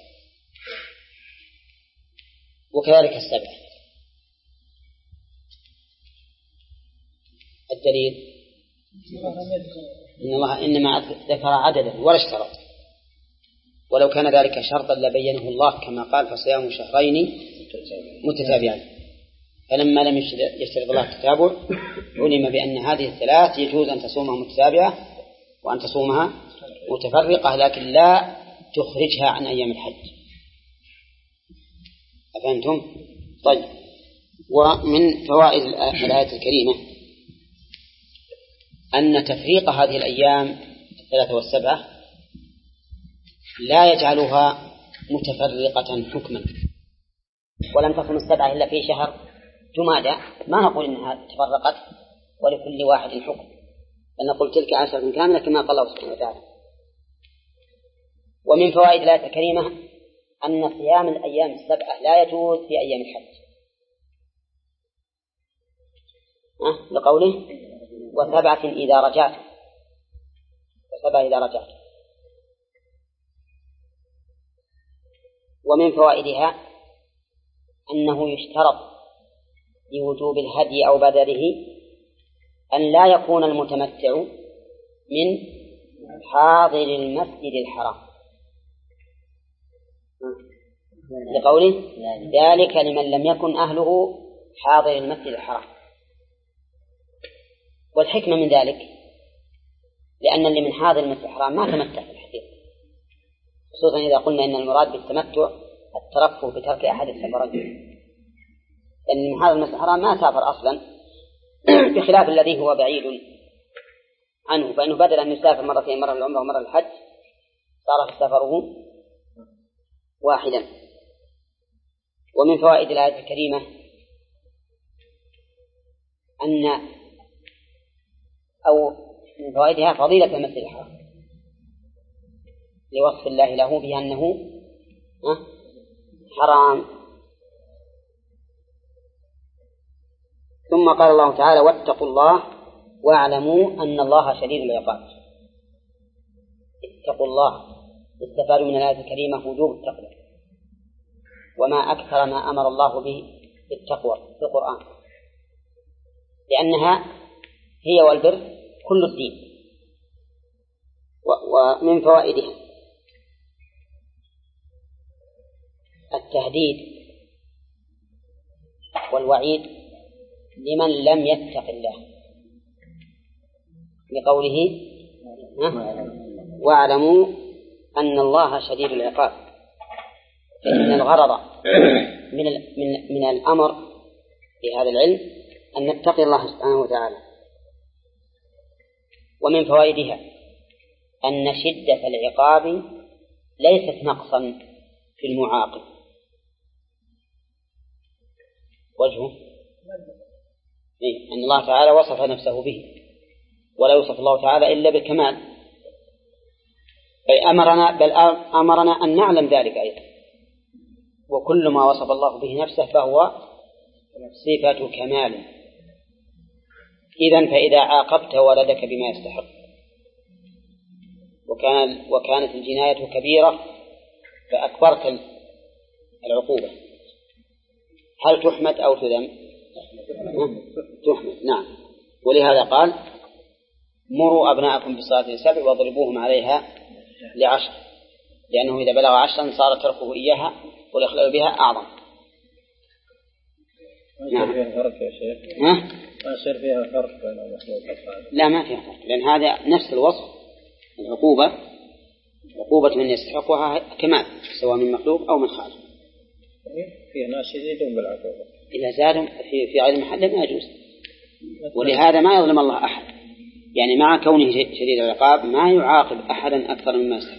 وكذلك السبع. الدليل إن الله إنما ذكر عددا ولا اشترط، ولو كان ذلك شرطا لبينه الله كما قال فصيام شهرين متتابعين، فلما لم يشترط الله التتابع علم بأن هذه الثلاث يجوز أن تصومها متتابعة وأن تصومها متفرقة، لكن لا تخرجها عن أيام الحج. أفهمتم؟ طيب. ومن فوائد الآية الكريمة أن تفريق هذه الأيام الثلاثة والسبعة لا يجعلها متفرقة حكما، ولم تصم السبعة إلا في شهر جمادى ما نقول إنها تفرقت ولكل واحد حكم، بل نقول تلك عشرة كاملة كما قال الله سبحانه وتعالى. ومن فوائد الآية الكريمة أن صيام الأيام السبعة لا يجوز في أيام الحج، أه؟ لقوله وسبعة إذا رجعت، وسبعة إذا رجعت. ومن فوائدها أنه يشترط لوجوب الهدي أو بدله أن لا يكون المتمتع من حاضر المسجد الحرام، لقوله ذلك لمن لم يكن أهله حاضر المسجد الحرام. والحكمة من ذلك لأن اللي من حاضر المسجد الحرام ما تمتع في الحقيقة، خصوصا إذا قلنا إن المراد بالتمتع الترفه بترك أحد السفرين، لأن من حاضر المسجد الحرام ما سافر أصلا بخلاف الذي هو بعيد عنه، فإنه بدل أن يسافر مرتين، مرة للعمرة ومرة للحج، صار سفره واحدا. ومن فوائد الآية الكريمة أن أو من فوائدها فضيلة المسجد الحرام لوصف الله له بأنه حرام. ثم قال الله تعالى واتقوا الله واعلموا أن الله شديد العقاب. اتقوا الله استفاد من الآية الكريمة وجوب التقوى، وما أكثر ما أمر الله به بالتقوى في القرآن، لأنها هي والبر كل الدين. ومن فوائدها التهديد والوعيد لمن لم يتق الله، لقوله واعلموا أن الله شديد العقاب، فإن الغرض من من من الأمر بهذا العلم أن نتقي الله سبحانه وتعالى. ومن فوائدها أن شدة العقاب ليست نقصا في المعاقب. وجهه إيه؟ أن الله تعالى وصف نفسه به، ولا يوصف الله تعالى إلا بالكمال، بل أمرنا, بل أمرنا أن نعلم ذلك أيضا. وكل ما وصف الله به نفسه فهو صفة كمال. إذن فإذا عاقبت ولدك بما يستحق وكان وكانت الجناية كبيرة فأكبرت العقوبة، هل تحمد أو تذم؟ تحمد، نعم. ولهذا قال مروا أبناءكم بالصلاة لسبع واضربوهم عليها لعشر، لأنه إذا بلغ عشرا صار تركه إياها والإخلال بها أعظم. ما يصير فيها فرق يا شيخ؟ ها؟ ما يصير فيها فرق بين المخلوق والخالق؟ لا ما فيها فرق، لأن هذا نفس الوصف. العقوبة عقوبة من يستحقها كمال سواء من مخلوق أو من خالق. فيه ناس يزيدون بالعقوبة، إذا زادوا في في غير محل ما يجوز، ولهذا ما يظلم الله أحد، يعني مع كونه شديد العقاب ما يعاقب أحدا أكثر مما يستحق.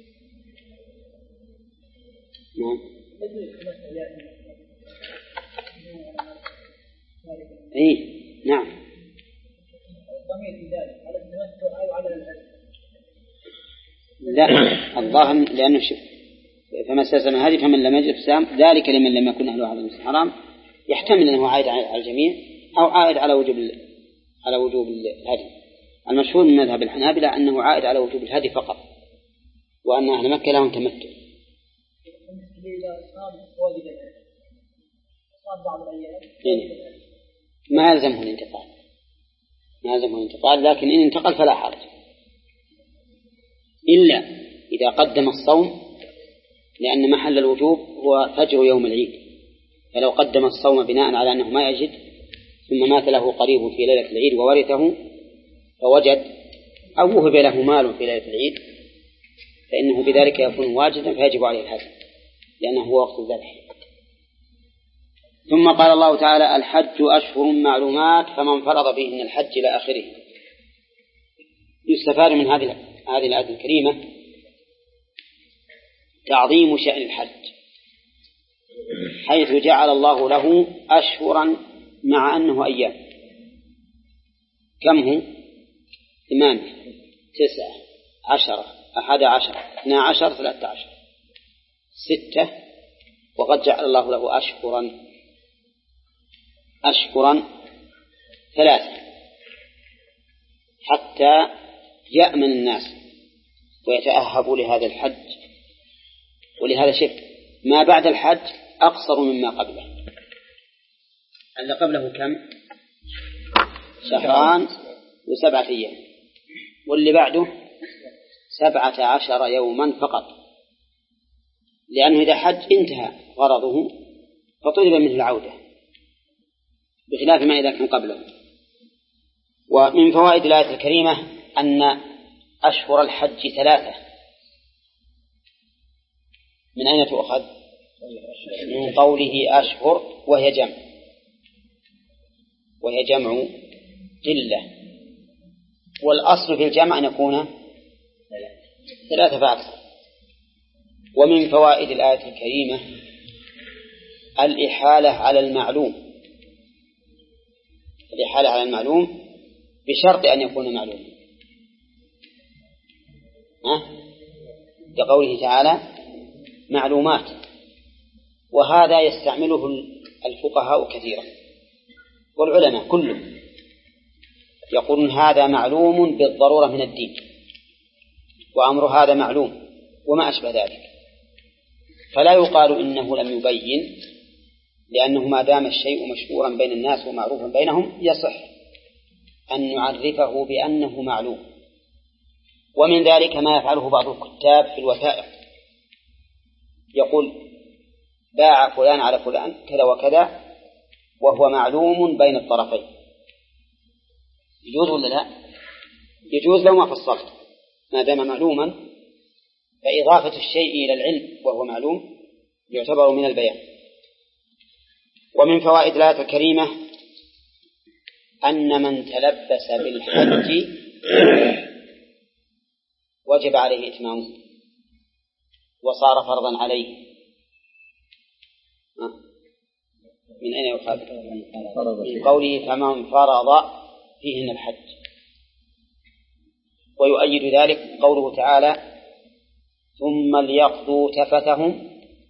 نعم. إيه نعم. لا الظاهر لأنه فما استلزم هذه فمن لم يجد صيام ذلك لمن لم يكن أهله هذا المسجد الحرام، يحتمل أنه عائد على الجميع أو عائد على وجوب على وجوب الهدي. المشهور من مذهب الحنابلة أنه عائد على وجوب الهدي فقط، وأن أهل مكة لهم تمتع. ما يلزمه الانتقال، ما يلزمه الانتقال، لكن إن انتقل فلا حرج، إلا إذا قدم الصوم، لأن محل الوجوب هو فجر يوم العيد، فلو قدم الصوم بناء على أنه ما يجد ثم مات له قريب في ليلة العيد وورثه فوجد أو وهب له مال في ليلة العيد فإنه بذلك يكون واجدا فيجب عليه الهدي لأنه هو وقت الذبح. ثم قال الله تعالى: الحج أشهر معلومات فمن فرض فيهن الحج إلى آخره. يستفاد من هذه هذه الآية الكريمة تعظيم شأن الحج، حيث جعل الله له أشهرا مع أنه أيام. كم هو؟ ثمانية، تسعة، عشرة، أحد عشر، اثنى عشر، ثلاثة عشر، ستة، وقد جعل الله له أشهرا أشهرا ثلاثة حتى يأمن الناس ويتأهبوا لهذا الحج. ولهذا شف ما بعد الحج أقصر مما قبله. اللي قبله كم؟ شهران وسبعة أيام، واللي بعده سبعة عشر يوما فقط، لأنه إذا حج انتهى غرضه فطلب منه العودة بخلاف ما إذا كان قبله. ومن فوائد الآية الكريمة أن أشهر الحج ثلاثة. من أين تؤخذ؟ من قوله أشهر وهي جمع، وهي جمع قلة، والأصل في الجمع أن يكون ثلاثة فأكثر. ومن فوائد الآية الكريمة الإحالة على المعلوم، الإحالة على المعلوم بشرط أن يكون معلوما، كقوله تعالى معلومات، وهذا يستعمله الفقهاء كثيرا والعلماء كلهم يقولون هذا معلوم بالضرورة من الدين، وأمر هذا معلوم وما أشبه ذلك، فلا يقال إنه لم يبين، لأنه ما دام الشيء مشهورا بين الناس ومعروفا بينهم يصح أن نعرفه بأنه معلوم. ومن ذلك ما يفعله بعض الكتاب في الوثائق، يقول باع فلان على فلان كذا وكذا وهو معلوم بين الطرفين، يجوز ولا لا؟ يجوز لو ما فصلت، ما دام معلوما فإضافة الشيء إلى العلم وهو معلوم يعتبر من البيان. ومن فوائد الآية الكريمة أن من تلبس بالحج وجب عليه إتمامه وصار فرضا عليه. من أين يؤخذ؟ من قوله فمن فرض فيهن الحج. ويؤيد ذلك قوله تعالى ثم ليقضوا تفثهم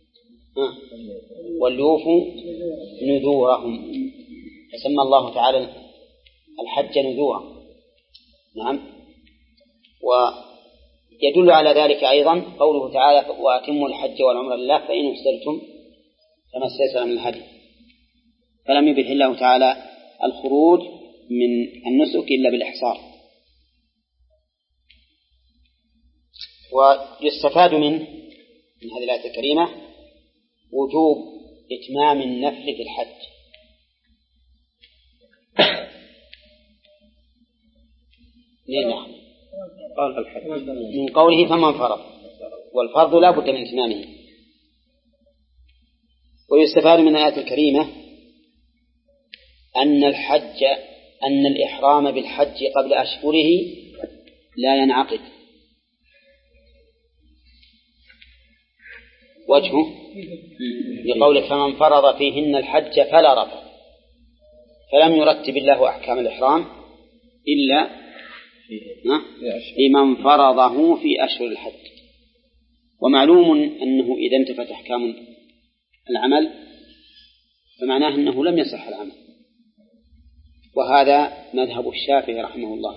وليوفوا نذورهم، فسمى الله تعالى الحج نذورا. نعم. ويدل على ذلك أيضا قوله تعالى وأتموا الحج والعمرة لله فإن احسرتم فما استيسر من الهدي، فلم يبح الله تعالى الخروج من النسك إلا بالإحصار. ويستفاد من من هذه الآية الكريمة وجوب إتمام النفل في الحج. نعم. قال الحج من قوله فمن فرض، والفرض لا بد من إتمامه. ويستفاد من الآية الكريمة أن الحج أن الإحرام بالحج قبل أشهره لا ينعقد. وجهه لقولك فمن فرض فيهن الحج فلا رفث، فلم يرتب الله أحكام الإحرام إلا لمن فرضه في أشهر الحج. ومعلوم أنه إذا انتفت أحكام العمل فمعناه أنه لم يصح العمل، وهذا مذهب الشافعي رحمه الله،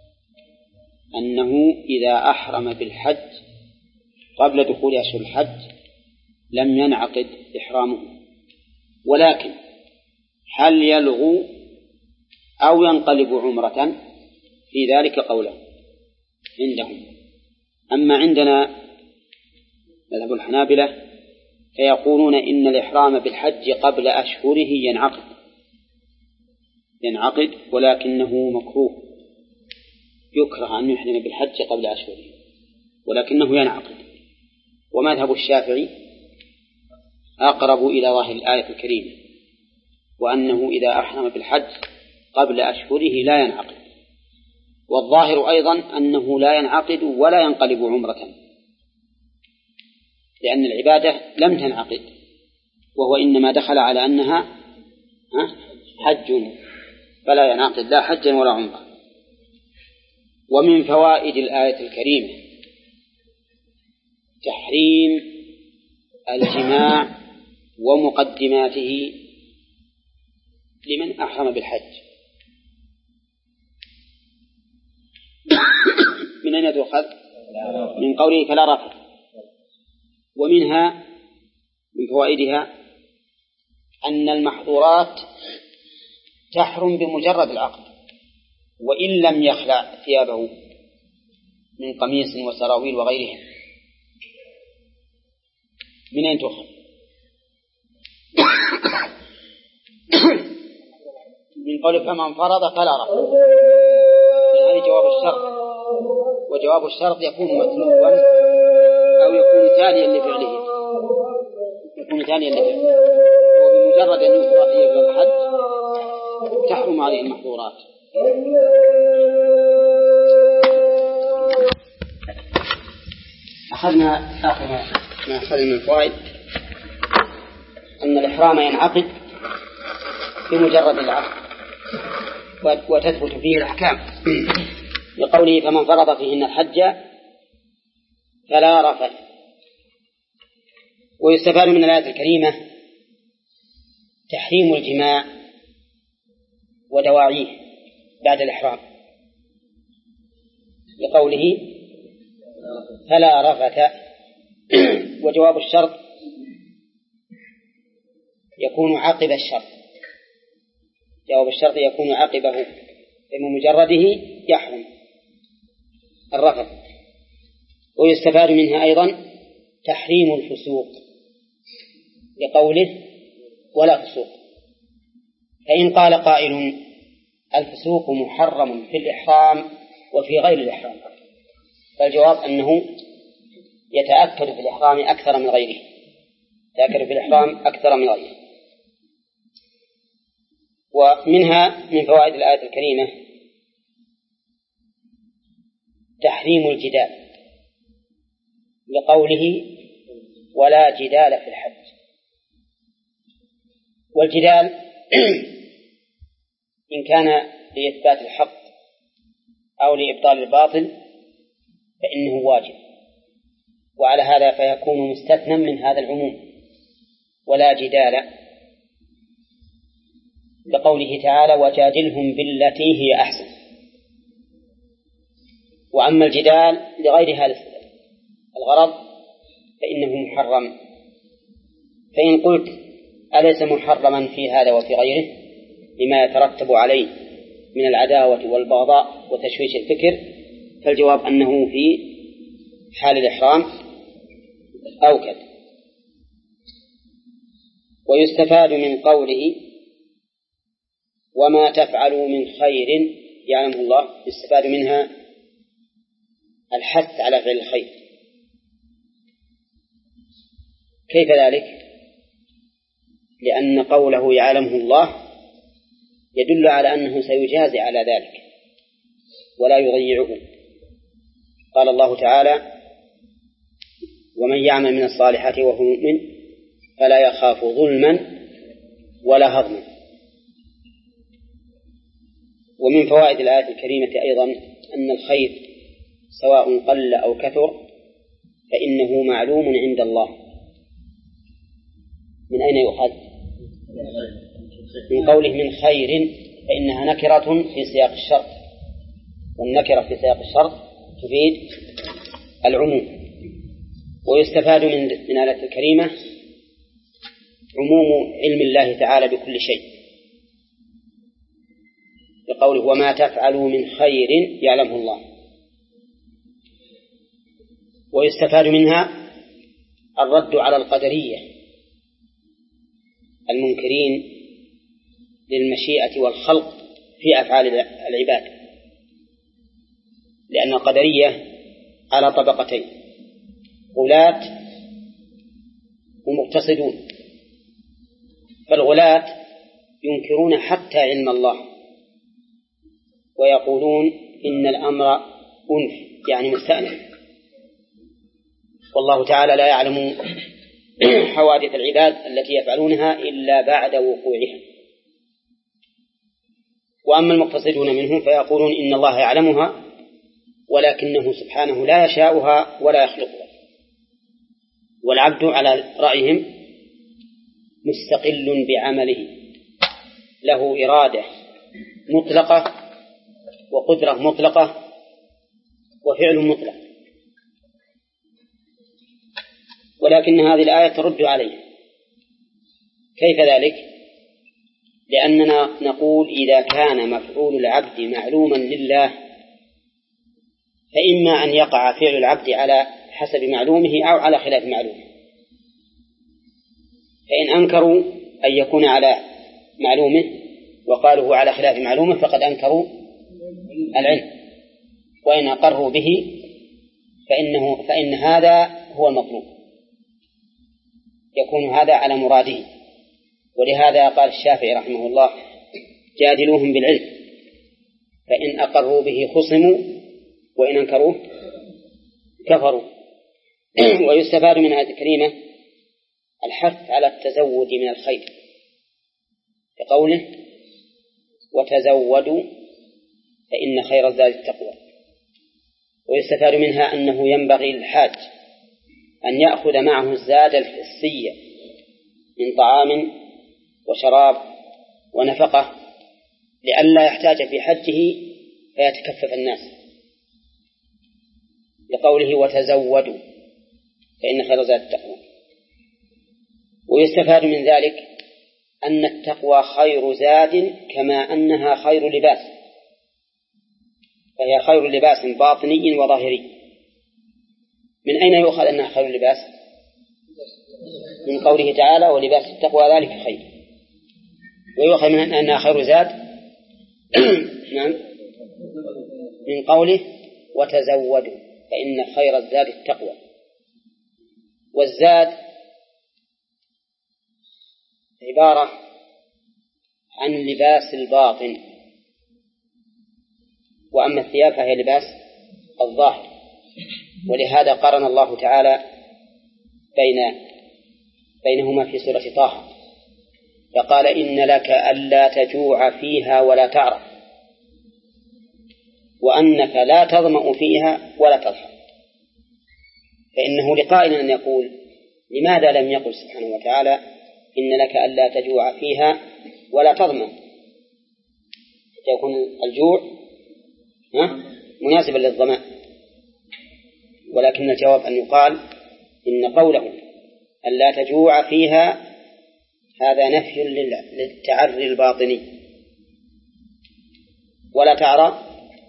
أنه إذا أحرم بالحج قبل دخول أشهر الحج لم ينعقد إحرامه، ولكن هل يلغو أو ينقلب عمرة؟ في ذلك قوله عندهم. أما عندنا مذهب الحنابلة فيقولون إن الإحرام بالحج قبل أشهره ينعقد ينعقد ولكنه مكروه، يكره أن يحرم بالحج قبل أشهره ولكنه ينعقد. ومذهب الشافعي أقرب إلى ظاهر الآية الكريمة، وأنه إذا أحرم بالحج قبل أشهره لا ينعقد، والظاهر أيضا أنه لا ينعقد ولا ينقلب عمرة، لأن العبادة لم تنعقد، وهو إنما دخل على أنها حج، فلا ينعقد لا حجا ولا عمرة. ومن فوائد الآية الكريمة تحريم الجماع ومقدماته لمن أحرم بالحج. من أين تؤخذ؟ من قوله فلا رفث. ومنها من فوائدها أن المحظورات تحرم بمجرد العقد، وإن لم يخلع ثيابه من قميص وسراويل وغيرهم. من أين تؤخذ؟ من قول فمن فرض فلا رفث، يعني جواب الشرط، وجواب الشرط يكون مطلوبا أو يكون تاليا لفعله يكون تاليا لفعله وبمجرد أن يفرض ثياب الحج تحرم عليه المحظورات. أخذنا آخر ما أخذنا من الفوائد أن الإحرام ينعقد بمجرد العقد وتثبت فيه الأحكام، لقوله فمن فرض فيهن الحج فلا رفث. ويستفاد من الآية الكريمة تحريم الجماع ودواعيه بعد الإحرام، لقوله فلا رفث. وجواب الشرط يكون عقب الشرط، جواب الشرط يكون عقبه، بمجرده يحرم الرفث. ويستفاد منها أيضا تحريم الفسوق، لقوله ولا فسوق. فإن قال قائل الفسوق محرم في الإحرام وفي غير الإحرام، فالجواب أنه يتأكد في الإحرام أكثر من غيره يتأكد في الإحرام أكثر من غيره. ومنها من فوائد الآية الكريمة تحريم الجدال، لقوله ولا جدال في الحج. والجدال إن كان لإثبات الحق أو لإبطال الباطل فإنه واجب، وعلى هذا فيكون مستثنى من هذا العموم ولا جدال، لقوله تعالى وجادلهم بالتي هي أحسن. وأما الجدال لغير هذا الغرض فإنه محرم. فإن قلت أليس محرما في هذا وفي غيره لما يترتب عليه من العداوة والبغضاء وتشويش الفكر، فالجواب أنه في حال الإحرام أوكد. ويستفاد من قوله وما تفعلوا من خير يعلمه الله، يستفاد منها الحث على فعل الخير. كيف ذلك؟ لأن قوله يعلمه الله يدل على أنه سيجازي على ذلك ولا يضيعه. قال الله تعالى ومن يعمل من الصالحات وهو مؤمن فلا يخاف ظلما ولا هضما. ومن فوائد الآية الكريمة أيضا أن الخير سواء قل أو كثر فإنه معلوم عند الله. من أين يؤخذ؟ من قوله من خير، فإنها نكرة في سياق الشرط، والنكرة في سياق الشرط تفيد العموم. ويستفاد من من الآية الكريمة عموم علم الله تعالى بكل شيء، بقوله وما تفعلوا من خير يعلمه الله. ويستفاد منها الرد على القدرية المنكرين للمشيئة والخلق في أفعال العباد، لأن القدرية على طبقتين: غلاة ومقتصدون. فالغلاة ينكرون حتى علم الله، ويقولون إن الأمر أنف يعني مستأنف، والله تعالى لا يعلم حوادث العباد التي يفعلونها إلا بعد وقوعها. وأما المقتصدون منهم فيقولون إن الله يعلمها ولكنه سبحانه لا يشاؤها ولا يخلقها. والعبد على رأيهم مستقل بعمله، له إرادة مطلقة وقدرة مطلقة وفعل مطلق. ولكن هذه الآية ترد عليه. كيف ذلك؟ لأننا نقول إذا كان مفعول العبد معلوما لله فإما أن يقع فعل العبد على حسب معلومه أو على خلاف معلومه. فإن أنكروا أن يكون على معلومه وقالوا على خلاف معلومه فقد أنكروا العلم، وإن أقروا به فإنه فإن هذا هو المطلوب، يكون هذا على مراده. ولهذا قال الشافعي رحمه الله جادلوهم بالعلم، فإن أقروا به خصموا وإن أنكروه كفروا. ويستفاد من هذه الكلمة الحث على التزود من الخير، بقوله وتزودوا فإن خير الزاد التقوى. ويستفاد منها أنه ينبغي للحاج أن يأخذ معه الزاد الحسية من طعام وشراب ونفقة لئلا يحتاج في حجه فيتكفف الناس، لقوله وتزودوا فإن خير الزاد التقوى. ويستفاد من ذلك أن التقوى خير زاد كما أنها خير لباس، فهي خير لباس باطني وظاهري. من أين يؤخذ أنها خير لباس؟ من قوله تعالى ولباس التقوى ذلك خير. ويؤخذ من أنها خير زاد نعم من قوله وتزودوا فإن خير الزاد التقوى. والزاد عبارة عن لباس الباطن، وأما الثياب فهي لباس الظاهر. ولهذا قرن الله تعالى بين بينهما في سورة طه فقال إن لك ألا تجوع فيها ولا تعرى وأنك لا تظمأ فيها ولا تضحى. فإنه لقائل أن يقول لماذا لم يقل سبحانه وتعالى إن لك ألا تجوع فيها ولا تظمأ، يكون الجوع مناسبا للظمأ. ولكن الجواب أن يقال إن قوله ألا تجوع فيها هذا نفي للتعري الباطني، ولا تعرى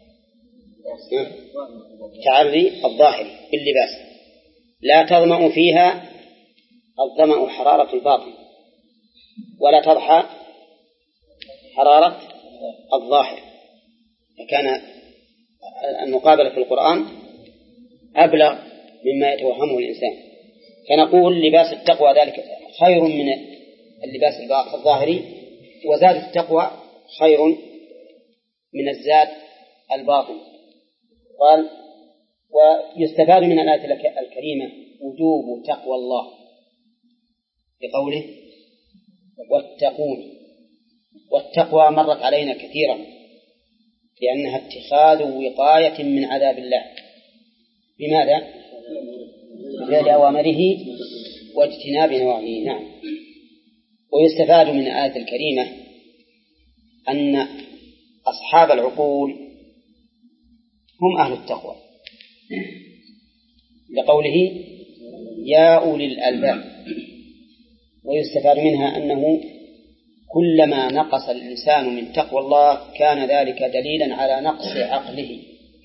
تعري الظاهري باللباس. لا تظمأ فيها الظمأ حرارة الباطن، ولا تضحى حرارة الظاهر. فكان المقابلة في القرآن أبلغ مما يتوهمه الإنسان. فنقول لباس التقوى ذلك خير من اللباس الظاهري، وزاد التقوى خير من الزاد الباطن. قال ويستفاد من الآية الكريمة وجوب تقوى الله بقوله واتقون. والتقوى مرت علينا كثيرا لأنها اتخاذ وقاية من عذاب الله. بماذا؟ بفعل أوامره واجتناب نواهيه. نعم. ويستفاد من الآية الكريمة أن أصحاب العقول هم أهل التقوى، لقوله يا أولي الألباب. ويستفاد منها أنه كلما نقص الإنسان من تقوى الله كان ذلك دليلا على نقص عقله.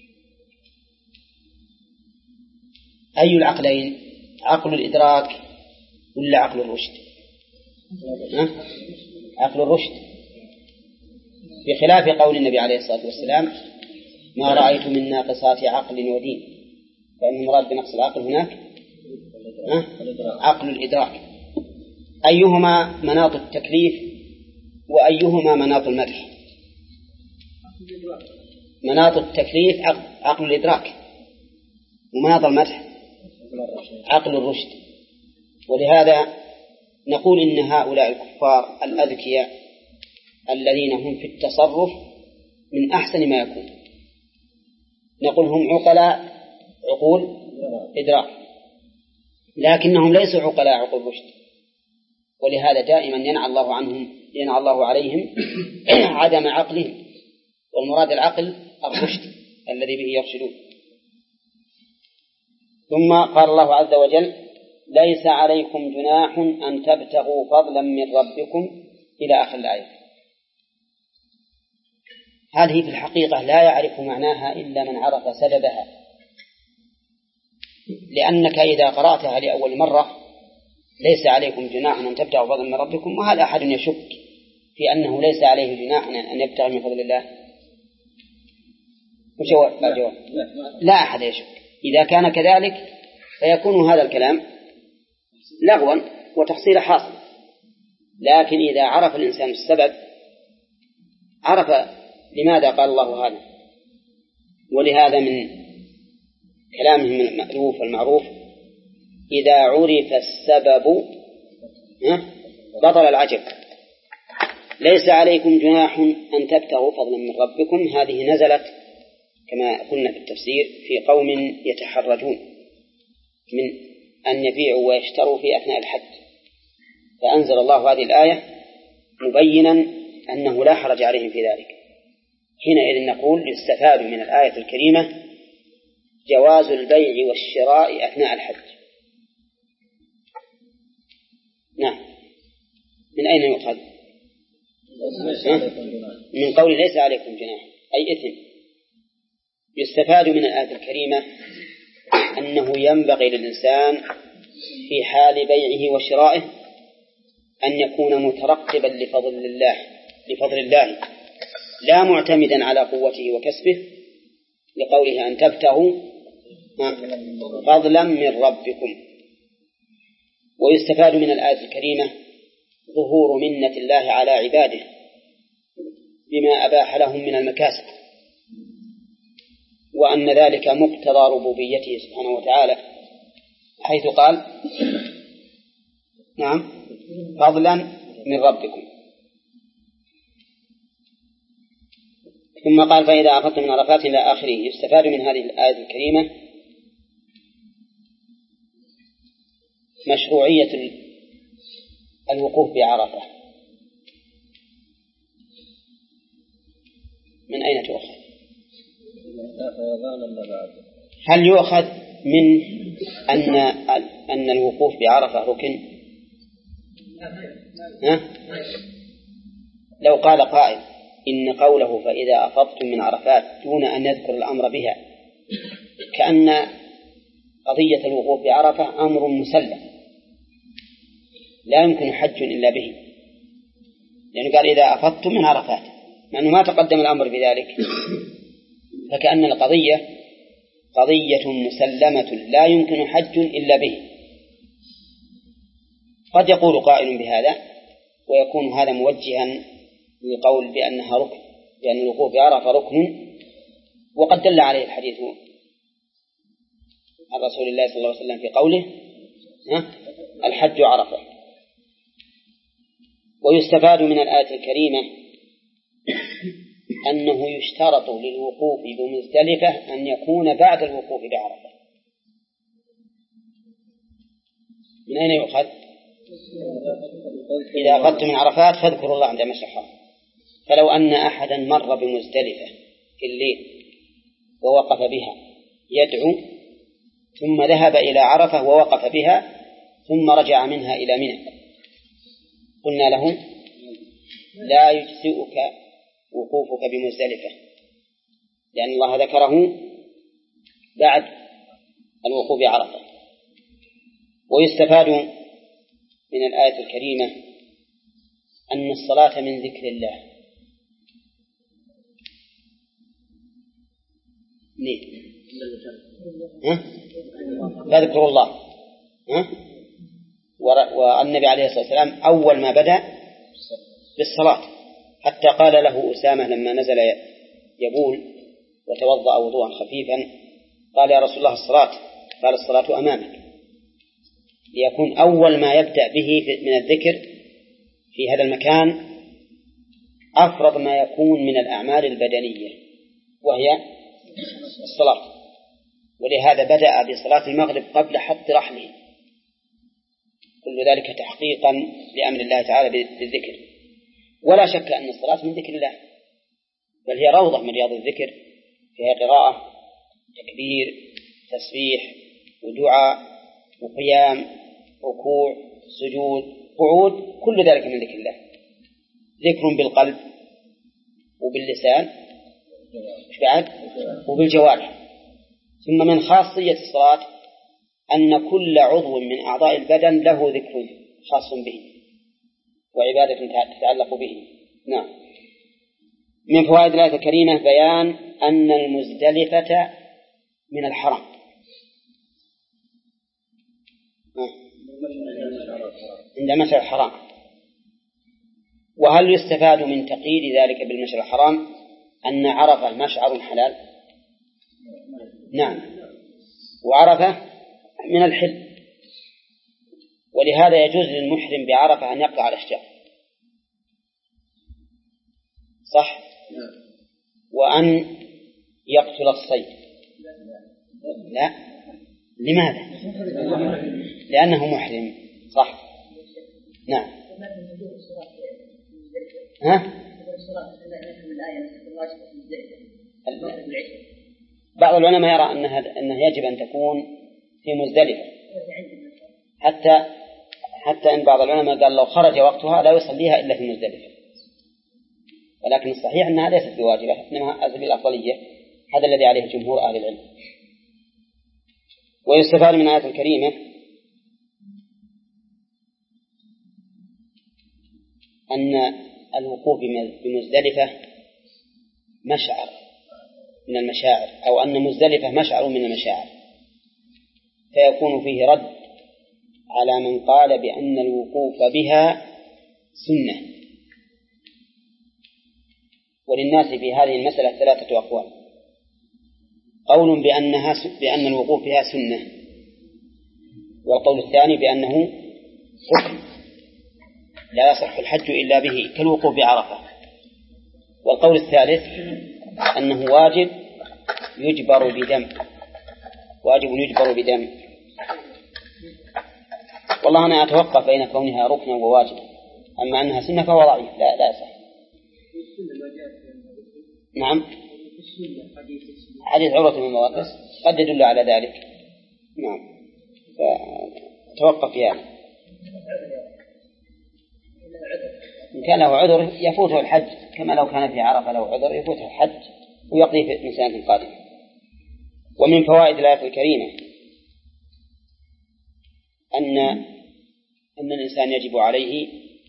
أي العقلين؟ عقل الإدراك ولا عقل الرشد؟ أه؟ عقل الرشد، بخلاف قول النبي عليه الصلاة والسلام ما رأيت من ناقصات عقل ودين، فإن المراد بنقص العقل هناك أه؟ عقل الإدراك. أيهما مناط التكليف وأيهما مناط المدح؟ مناط التكليف عقل الإدراك، ومناط المدح عقل الرشد. ولهذا نقول إن هؤلاء الكفار الأذكياء الذين هم في التصرف من أحسن ما يكون، نقول هم عقلاء عقول إدراك، لكنهم ليسوا عقلاء عقول رشد. ولهذا دائما ينعى الله عنهم ينعى الله عليهم عدم عقلهم، والمراد العقل الرشد الذي به يرشدون. ثم قال الله عز وجل ليس عليكم جناح أن تبتغوا فضلا من ربكم إلى آخر الآية. هذه في الحقيقة لا يعرف معناها إلا من عرف سببها، لأنك إذا قرأتها لأول مرة ليس عليكم جناح أن تبتغوا فضلا من ربكم، وهل أحد يشك في أنه ليس عليه جناح أن يبتغي من فضل الله؟ وجواب لا جواب لا أحد يشك. إذا كان كذلك فيكون هذا الكلام لغوا وتحصيل حاصل. لكن إذا عرف الإنسان السبب عرف لماذا قال الله هذا. ولهذا من كلامهم المألوف والمعروف إذا عرف السبب بطل العجب. ليس عليكم جناح أن تبتغوا فضلا من ربكم، هذه نزلت كما قلنا في التفسير في قوم يتحرجون من أن يبيعوا ويشتروا في أثناء الحج، فأنزل الله هذه الآية مبينا أنه لا حرج عليهم في ذلك. حينئذ نقول يستفاد من الآية الكريمة جواز البيع والشراء أثناء الحج. نعم. من أين يؤخذ؟ من قول ليس عليكم جناح أي إثم. يستفاد من الآية الكريمة أنه ينبغي للإنسان في حال بيعه وشرائه أن يكون مترقبا لفضل الله لفضل الله لا معتمدا على قوته وكسبه، لقوله أن تبتغوا فضلا من ربكم. ويستفاد من الآية الكريمة ظهور منة الله على عباده بما أباح لهم من المكاسب، وأن ذلك مقتضى ربوبيته سبحانه وتعالى، حيث قال نعم فضلا من ربكم. ثم قال فإذا أفضتم من عرفات إلى آخره. يستفاد من هذه الآية الكريمة مشروعية الوقوف بعرفة. من أين تؤخذ؟ هل يؤخذ من أن أن الوقوف بعرفة ركن؟ ها؟ لو قال قائل إن قوله فإذا أفضتم من عرفات دون أن يذكر الأمر بها كأن قضية الوقوف بعرفة أمر مسلم لا يمكن حج إلا به، لأنه قال إذا أفضتم من عرفات، لأنه ما تقدم الأمر بذلك، فكأن القضية قضية مسلمة لا يمكن حج إلا به. قد يقول قائل بهذا ويكون هذا موجها لقول بأنها ركن، لأن الوقوف بعرفة ركن، وقد دل عليه الحديث عن رسول الله صلى الله عليه وسلم في قوله الحج عرفة. ويستفاد من الآية الكريمة أنه يشترط للوقوف بمزدلفة أن يكون بعد الوقوف بعرفة، من أين يؤخذ؟ إذا أخذت من عرفات فاذكروا الله عند المشعر الحرام. فلو أن أحدا مر بمزدلفة في الليل ووقف بها يدعو ثم ذهب إلى عرفة ووقف بها ثم رجع منها إلى منى، قلنا له لا يجزئك وقوفك بمزدلفة، لأن الله ذكره بعد الوقوف بعرفة. ويستفاد من الآية الكريمة أن الصلاة من ذكر الله. ليه؟ ها؟ لا ذكر الله. ها؟ والنبي عليه الصلاة والسلام أول ما بدأ بالصلاة، حتى قال له أسامة لما نزل يبول وتوضأ وضوءا خفيفا قال يا رسول الله الصلاة، قال الصلاة أمامك، ليكون أول ما يبدأ به من الذكر في هذا المكان أفرض ما يكون من الأعمال البدنية وهي الصلاة. ولهذا بدأ بصلاة المغرب قبل حط رحله، كل ذلك تحقيقا لأمر الله تعالى بالذكر. ولا شك أن الصلاة من ذكر الله، بل هي روضة من رياض الذكر، فيها قراءة، تكبير، تسبيح ودعاء وقيام، ركوع، سجود، قعود، كل ذلك من ذكر الله. ذكر بالقلب وباللسان بعد وبالجوارح. ثم من خاصية الصلاة أن كل عضو من أعضاء البدن له ذكر خاص به وعبادة تتعلق به. نعم. من فوائد الآية الكريمة بيان أن المزدلفة من الحرم. عند مشعر الحرام. وهل يستفاد من تقييد ذلك بالمشعر الحرام أن عرفة مشعر حلال؟ نعم. وعرفة من الحل، ولهذا يجوز للمحرم بعرفة أن يقطع على الأشجار، صح؟ وأن يقتل الصيد. لا. لماذا؟ لأنه محرم، صح؟ نعم. ها؟ بعض العلماء يرى أنها أنه يجب أن تكون في مزدلفة، حتى حتى إن بعض العلماء قال لو خرج وقتها لا يصليها إلا في مزدلفة، ولكن الصحيح أنها ليست بواجبة، إنما أسباب الأفضلية، هذا الذي عليه جمهور أهل العلم. ويستفاد من الآية الكريمة أن الوقوف بمزدلفة مشعر من المشاعر، أو أن مزدلفة مشعر من المشاعر، فيكون فيه رد على من قال بأن الوقوف بها سنة. وللناس في هذه المسألة ثلاثة أقوال: قول بأنها بأن الوقوف بها سنة، والقول الثاني بأنه حكم لا يصح الحج إلا به كالوقوف بعرفة، والقول الثالث أنه واجب يجبر بدم، واجب يجبر بدم. والله أنا أتوقف بين كونها ركنا وواجب، أما أنها سنة فهو ضعيف، لا لا يصح. نعم. حديث عروة بن مواقس قد يدل على ذلك. نعم. فتوقف في هذا. إن كان له عذر يفوته الحج، كما لو كان في عرفة له عذر يفوته الحج ويقضيه في سنة قادمة. ومن فوائد الآية الكريمة أن أن الإنسان يجب عليه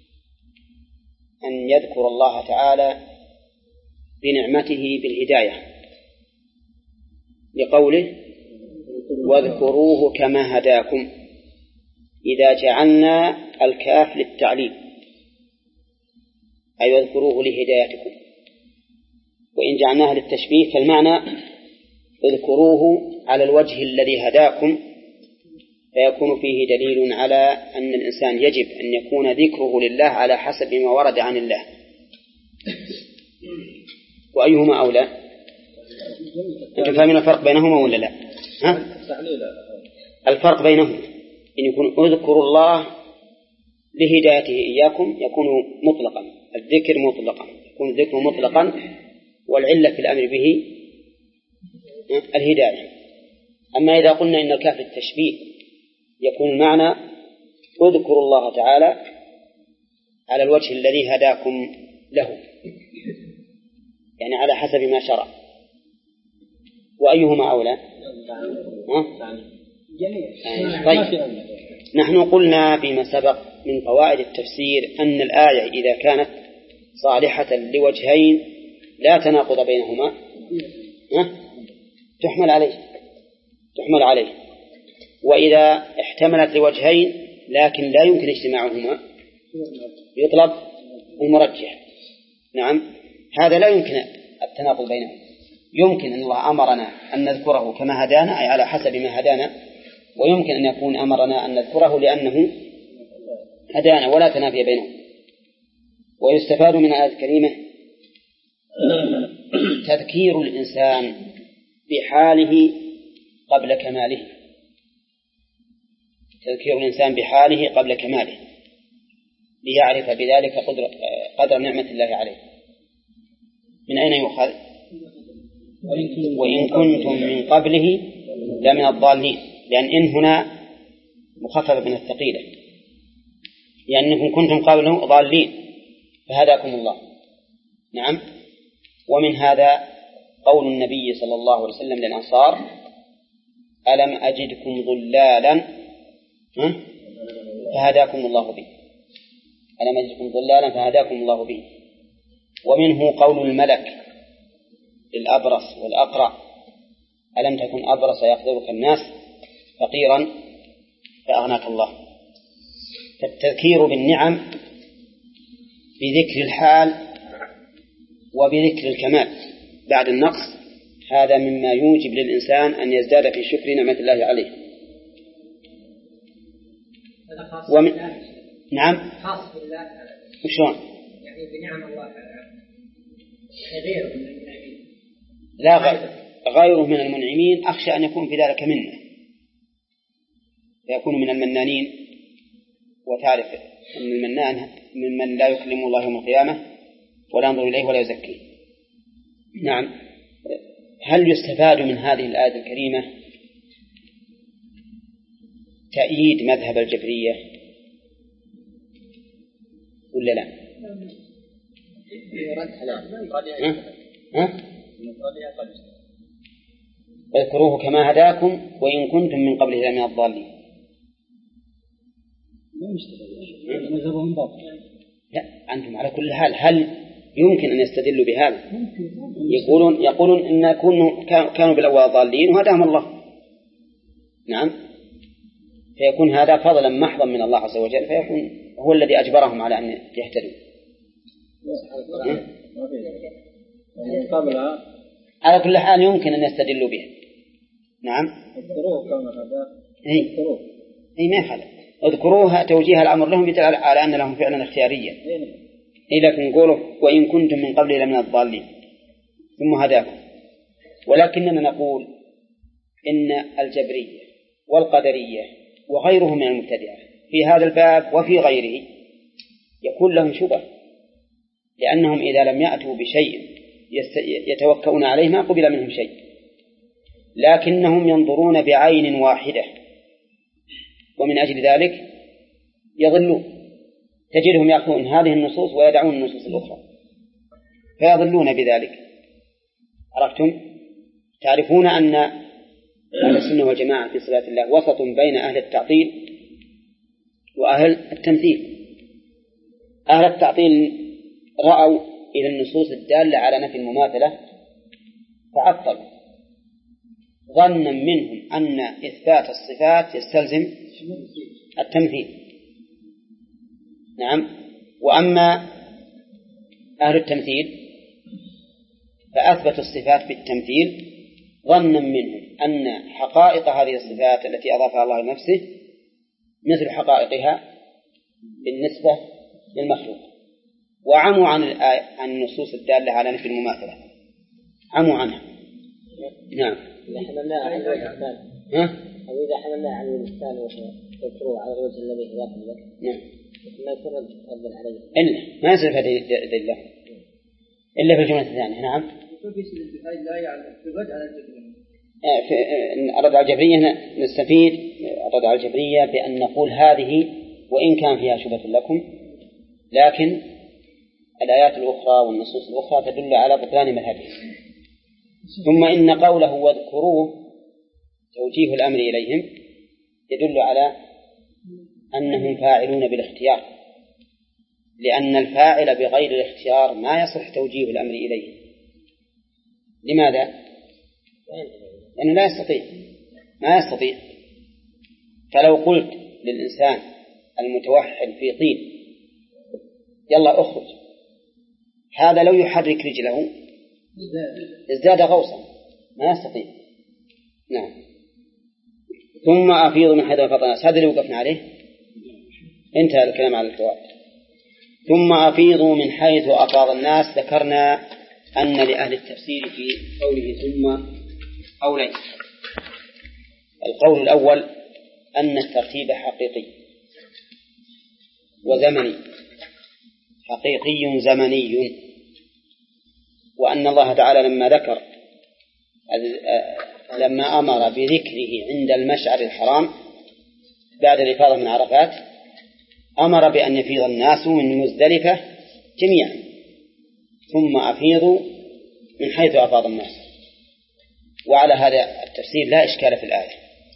أن يذكر الله تعالى بنعمته بالهداية، لقوله واذكروه كما هداكم، إذا جعلنا الكاف للتعليل أي واذكروه لهدايتكم، وإن جعلناها للتشبيه فالمعنى اذكروه على الوجه الذي هداكم، فيكون فيه دليل على أن الإنسان يجب أن يكون ذكره لله على حسب ما ورد عن الله. وأيهما أولى؟ أنتم فاهمين الفرق بينهما ولا لا؟ ها؟ الفرق بينهما إن يكون اذكروا الله لهدايته إياكم يكون مطلقا، الذكر مطلقا، يكون الذكر مطلقا، والعلة في الأمر به الهداية. أما إذا قلنا إن الكاف التشبيه يكون المعنى اذكروا الله تعالى على الوجه الذي هداكم له، يعني على حسب ما شرع. وأيهما أولى؟ طيب، نحن قلنا فيما سبق من فوائد التفسير أن الآية إذا كانت صالحة لوجهين لا تناقض بينهما تحمل عليه تحمل عليه وإذا احتملت لوجهين لكن لا يمكن اجتماعهما يطلب المرجح. نعم، هذا لا يمكن التناقض بينهم. يمكن أن الله أمرنا أن نذكره كما هدانا أي على حسب ما هدانا، ويمكن أن يكون أمرنا أن نذكره لأنه هدانا، ولا تنافي بينهم. ويستفاد من الآية الكريمة تذكير الإنسان بحاله قبل كماله، تذكير الإنسان بحاله قبل كماله ليعرف بذلك قدر, قدر نعمة الله عليه. من أين يؤخذ؟ وإن كنتم من قبله لمن الضالين، لأن إن هنا مخففة من الثقيلة، لأنكم كنتم قبله ضالين فهداكم الله. نعم. ومن هذا قول النبي صلى الله عليه وسلم للأنصار ألم أجدكم ضلالا فهداكم الله به، ألم أجدكم ضلالا فهداكم الله به. ومنه قول الملك للأبرص والأقرع ألم تكن أبرص يقدرك الناس فقيرا فأغناك الله. فالتذكير بالنعم بذكر الحال وبذكر الكمال بعد النقص هذا مما يوجب للإنسان أن يزداد في شكر نعمة الله عليه. ومن... نعم خاص بالله وشون يعني بنعم الله غيره من المنعمين. لا غير غيره من المنعمين أخشى أن يكون في ذلك منه فيكون من المنانين، وتعرف أن المنان ممن لا يكلم الله يوم القيامة ولا ينظر إليه ولا يزكيه. نعم. هل يستفاد من هذه الآية الكريمة تأييد مذهب الجبرية ولا لا؟ اذكروه كما هداكم وإن كنتم من قبله لمن الضالين. لا، أنتم على كل حال هل يمكن أن يستدلوا بهذا؟ يقولون يقولون إن كانوا كانوا بالأول ضالين وهداهم الله. نعم. فيكون هذا فضلا محضا من الله عز وجل، فيكون هو الذي أجبرهم على أن يهتدوا. على كل حال يمكن أن يستدلوا به. نعم. اي اي ما يخالف، اذكروها توجيه الأمر لهم يدل على أن لهم فعلا اختياريا. إيه لكن نقوله وإن كنتم من قبل لمن الضالين ثم هداكم. ولكننا نقول إن الجبرية والقدرية وغيرهم من المبتدعة في هذا الباب وفي غيره يكون لهم شبه، لأنهم إذا لم يأتوا بشيء يتوكؤون عليه ما قبل منهم شيء، لكنهم ينظرون بعين واحدة ومن أجل ذلك يضلون. تجدهم يأخذون هذه النصوص ويدعون النصوص الأخرى فيضلون بذلك. عرفتم؟ تعرفون أن أهل السنة والجماعة في صلاة الله وسط بين أهل التعطيل وأهل التمثيل. أهل التعطيل رأوا إلى النصوص الدالة على نفي المماثلة فعطلوا ظنا منهم أن إثبات الصفات يستلزم التمثيل. نعم. وأما أهل التمثيل فأثبتوا الصفات بالتمثيل ظنا منهم أن حقائق هذه الصفات التي أضافها الله لنفسه مثل حقائقها بالنسبة للمخلوق، وعموا عن الآية عن النصوص الدالة على نفي المماثلة، عموا عنها. نعم. إذا حملناه عن الإنسان ها؟ أو إذا حملناه عن الإنسان يذكره على الوجه الذي هو له. نعم. ما يكون ردا عليه. إلا ما يصير هذه دلة إلا في الجملة الثانية. نعم. في الرد على الجبرية نستفيد الرد على الجبرية بأن نقول هذه وإن كان فيها شبهة لكم، لكن الآيات الأخرى والنصوص الأخرى تدل على بطلان مذهبهم. ثم إن قوله واذكروه توجيه الأمر إليهم يدل على أنهم فاعلون بالاختيار، لأن الفاعل بغير الاختيار ما يصح توجيه الأمر إليه. لماذا؟ لأنه لا يستطيع ما يستطيع. فلو قلت للإنسان المتوحد في طين يلا أخرج، هذا لو يحرك رجله ازداد غوصا، ما يستطيع. نعم. ثم أفيض من حيث أفاض الناس، هذا اللي وقفنا عليه، انتهى الكلام على الفوائد. ثم أفيضوا من حيث أفاض الناس. ذكرنا أن لأهل التفسير في قوله ثم قولين. القول الأول أن الترتيب حقيقي وزمني، حقيقي زمني، وأن الله تعالى لما ذكر لما أمر بذكره عند المشعر الحرام بعد الإفاضة من عرفات أمر بأن يفيض الناس من مزدلفة جميعا، ثم أفيضوا من حيث أفاض الناس. وعلى هذا التفسير لا إشكال في الآية.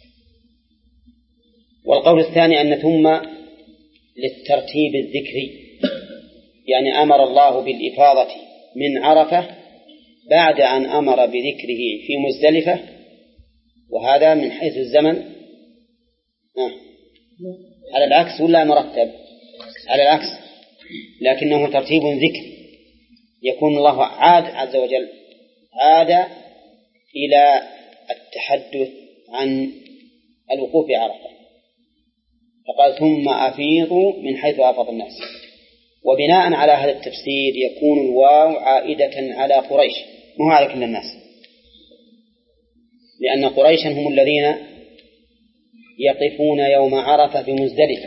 والقول الثاني أن ثم للترتيب الذكري، يعني أمر الله بالإفاضة من عرفة بعد أن أمر بذكره في مزدلفة، وهذا من حيث الزمن آه. على العكس ولا مرتب؟ على العكس، لكنه ترتيب ذكري. يكون الله عاد عز وجل عاد إلى التحدث عن الوقوف بعرفة، فقال ثم أفيضوا من حيث أفاض الناس. وبناء على هذا التفسير يكون الواو عائدة على قريش، مو على كل الناس، لأن قريشا هم الذين يقفون يوم عرفة في مزدلفة.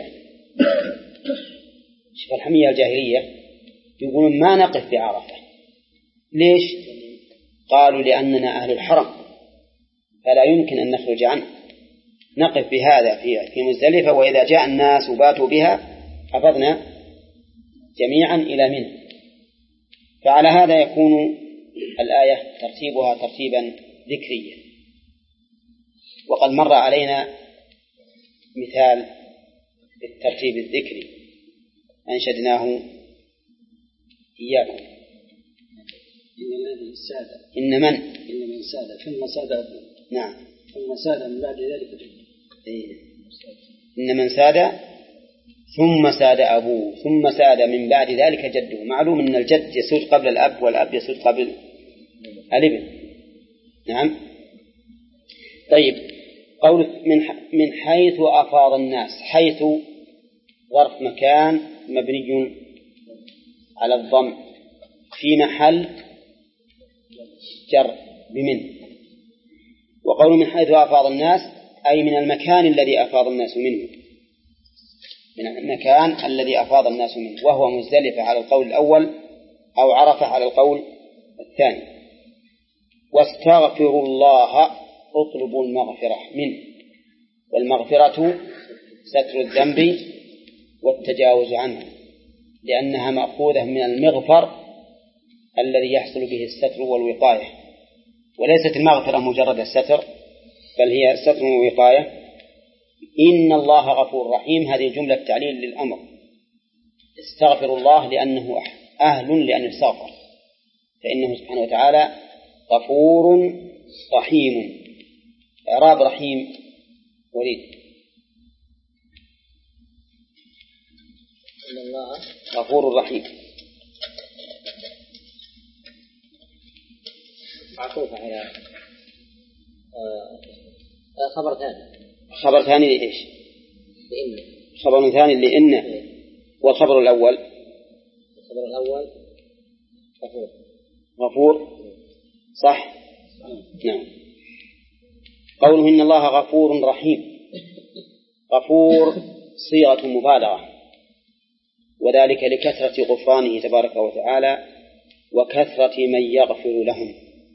شوف الحمية الجاهلية يقولون ما نقف بعرفة. ليش؟ قالوا لأننا أهل الحرم فلا يمكن أن نخرج عنه، نقف بهذا في مزدلفة، وإذا جاء الناس وباتوا بها أفضنا جميعا إلى منه. فعلى هذا يكون الآية ترتيبها ترتيبا ذكريا. وقد مر علينا مثال بالترتيب الذكري أنشدناه إياكم. إن الذي ساد إن من إن من ساد ثم ساد أبوه. نعم. ثم ساد من بعد ذلك إيه. إن من ساد ثم ساد أبوه ثم ساد من بعد ذلك جده. معلوم أن الجد يسود قبل الأب والأب يسود قبل الابن. نعم. طيب، قول من من حيث أفاض الناس، حيث ظرف مكان مبني على الضم في محل جر بمن. وقول من حيث أفاض الناس أي من المكان الذي أفاض الناس منه، من المكان الذي أفاض الناس منه، وهو مزدلفة على القول الأول أو عرفة على القول الثاني. واستغفروا الله اطلبوا المغفرة منه. والمغفرة ستر الذنب والتجاوز عنه، لأنها مأخوذة من المغفر الذي يحصل به الستر والوقاية، وليست المغفرة مجرد الستر، بل هي ستر ووقاية. إن الله غفور رحيم، هذه جملة تعليل للأمر. استغفروا الله لأنه أهل لأن يستغفر، فإنه سبحانه وتعالى غفور رحيم. إعراب رحيم وليد. إن الله غفور رحيم معطوف على آه خبر ثاني. خبر ثاني لإيش؟ لإن. خبر ثاني لإن. والخبر الأول الخبر الأول غفور. غفور صح؟ نعم. قوله إن الله غفور رحيم، غفور صيغة مبالغة، وذلك لكثرة غفرانه تبارك وتعالى وكثرة من يغفر لهم.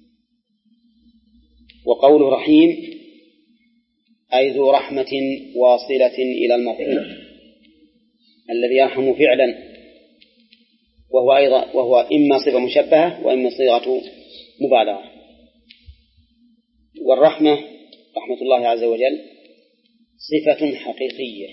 وقول رحيم أي ذو رحمة واصلة إلى المرحوم الذي يرحم فعلا، وهو أيضا وهو إما صفة مشبهة وإما صيغة مبالغة. والرحمة رحمة الله عز وجل صفة حقيقية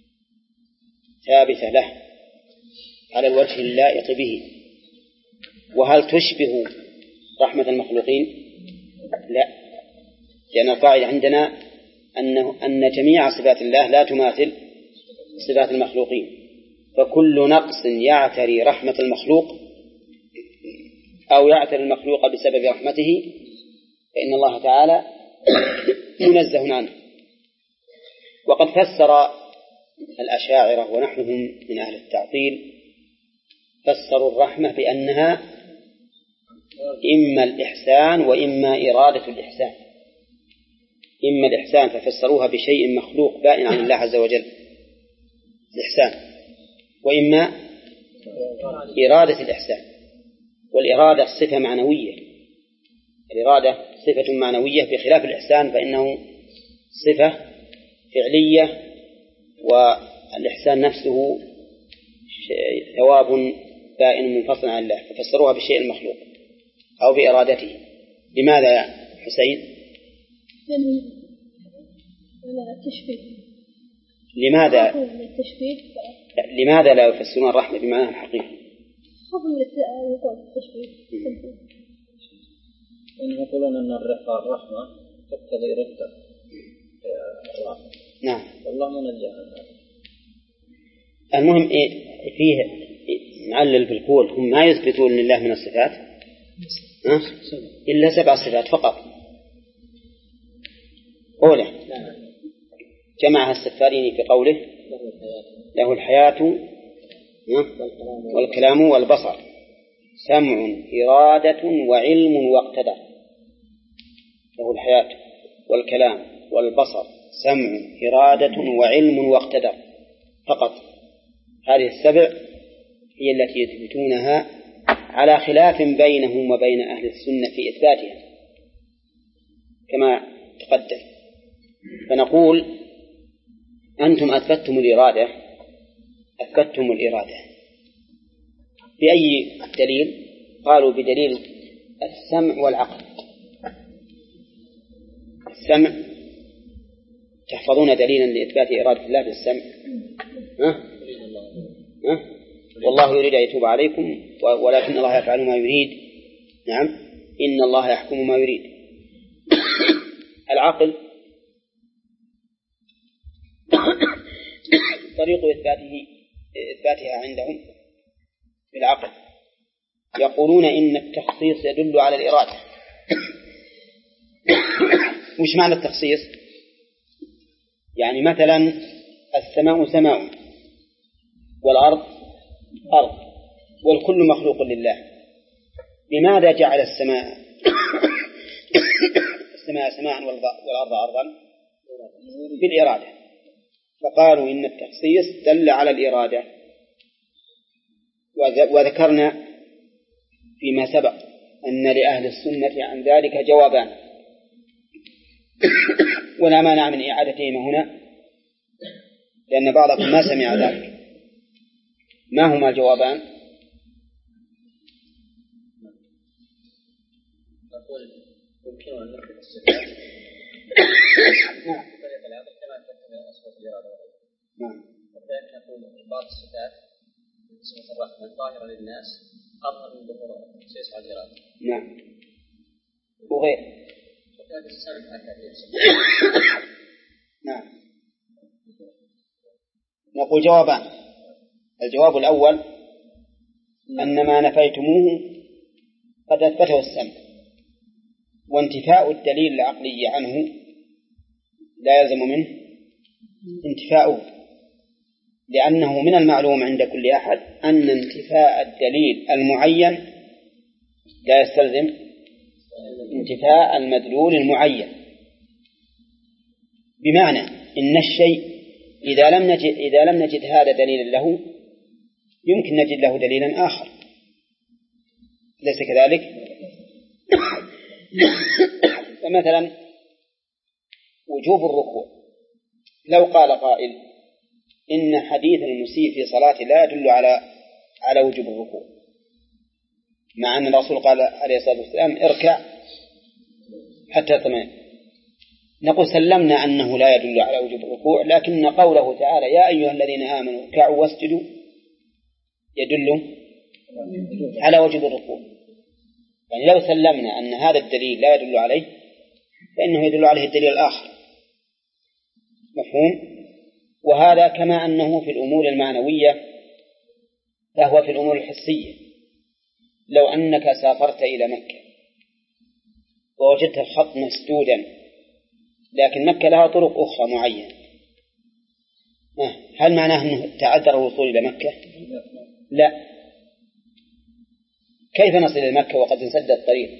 ثابتة له على الوجه اللائق به. وهل تشبه رحمة المخلوقين؟ لا، لأن القاعدة عندنا أنه أن جميع صفات الله لا تماثل صفات المخلوقين، فكل نقص يعتري رحمة المخلوق أو يعتري المخلوق بسبب رحمته فإن الله تعالى منزه عنه. وقد فسر الأشاعرة ونحوهم من أهل التعطيل فسروا الرحمة بأنها إما الإحسان وإما إرادة الإحسان. إما الإحسان ففسروها بشيء مخلوق بائن عن الله عز وجل الإحسان، وإما إرادة الإحسان. والإرادة صفة معنوية، الإرادة صفة معنوية بخلاف الإحسان فإنه صفة فعلية، والإحسان نفسه ثواب بائن منفصل عن الله، ففسروها بالشيء المخلوق أو بإرادته. لماذا يا حسين؟ لماذا لماذا لا يفسرون الرحمة بمعنى الحقيقي؟ إن يقولون أن الرحمة تقتضي رفقة الرحمة. نعم، والله منزه عن هذا. المهم إيه فيه نعلل بالقول، هم ما يثبتون لله من الصفات أه؟ إلا سبع صفات فقط. أولى جمعها السفارين في قوله له الحياة والكلام والبصر سمع إرادة وعلم واقتدر. له الحياة والكلام والبصر سمع إرادة وعلم واقتدر فقط. هذه السبع هي التي يثبتونها على خلاف بينهم وبين أهل السنة في إثباتها كما تقدم. فنقول أنتم أثبتتم الإرادة أثبتتم الإرادة بأي دليل؟ قالوا بدليل السمع والعقل. السمع تحفظون دليلا لإثبات إرادة الله بالسمع؟ ها؟ ها؟ والله يريد أن يتوب عليكم ولكن الله يفعل ما يريد. نعم، إن الله يحكم ما يريد. العقل طريق إثباته إثباتها عندهم بالعقل. يقولون إن التخصيص يدل على الإرادة. وش معنى التخصيص؟ يعني مثلا السماء سماء والأرض أرض والكل مخلوق لله. لماذا جعل السماء السماء سماء والأرض أرضا؟ بالإرادة. فقالوا إن التخصيص دل على الإرادة. وذكرنا فيما سبق أن لأهل السنة عن ذلك جوابان ولا مانع من إعادتهما هنا لأن بعضكم ما سمع ذلك. ما هما الجوابان؟ نقول يمكن أن نفرق الصفات بطريقة العقل كما تكتب أصوات الإرادة. نعم. وكذلك نقول بعض الصفات صفة الرحمة ظاهرة للناس أظهر من ظهور التخصيص على الإرادة. نعم. وغير وكذلك السمع هكذا. نعم. نقول جوابان. الجواب الأول أن ما نفيتموه قد أثبته السمع، وانتفاء الدليل العقلي عنه لا يلزم منه انتفاؤه، لأنه من المعلوم عند كل أحد أن انتفاء الدليل المعين لا يستلزم انتفاء المدلول المعين. بمعنى إن الشيء إذا لم نجد إذا لم نجد هذا دليلا له يمكن نجد له دليلا آخر، ليس كذلك؟ فمثلا وجوب الركوع، لو قال قائل إن حديث المسيء في صلاته لا يدل على على وجوب الركوع، مع أن الرسول قال عليه الصلاة والسلام اركع حتى تطمئن، نقول سلمنا أنه لا يدل على وجوب الركوع، لكن قوله تعالى يا أيها الذين آمنوا اركعوا واسجدوا يدل على وجوب الركوع. يعني لو سلمنا أن هذا الدليل لا يدل عليه فإنه يدل عليه الدليل الآخر، مفهوم؟ وهذا كما أنه في الأمور المعنوية فهو في الأمور الحسية. لو أنك سافرت إلى مكة ووجدت الخط مسدودا لكن مكة لها طرق أخرى معينة، هل معناه أنه تعذر الوصول إلى مكة؟ لا. كيف نصل إلى مكة وقد انسد الطريق؟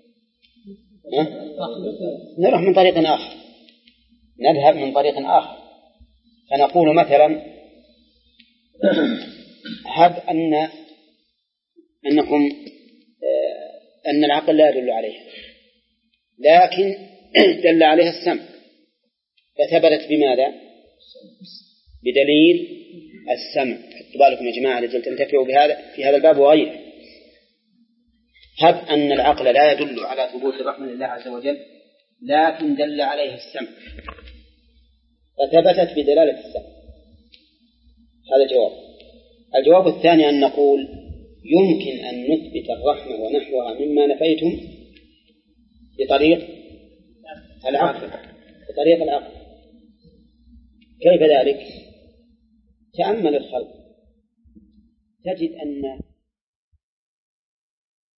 نروح من طريق آخر، نذهب من طريق آخر. فنقول مثلا هب أن أنكم أن العقل لا يدل عليها لكن دل عليها السمع، فثبتت بماذا؟ بدليل السمع. حطوا بالكم يا جماعة لجل تنتفعوا بهذا في هذا الباب وغيره. هب أن العقل لا يدل على ثبوت الرحمة لله عز وجل لكن دل عليها السمع، فثبتت بدلالة السمع. هذا جواب. الجواب الثاني أن نقول يمكن أن نثبت الرحمة ونحوها مما نفيتم بطريق العقل، بطريق العقل. كيف ذلك؟ تأمل الخلق تجد أن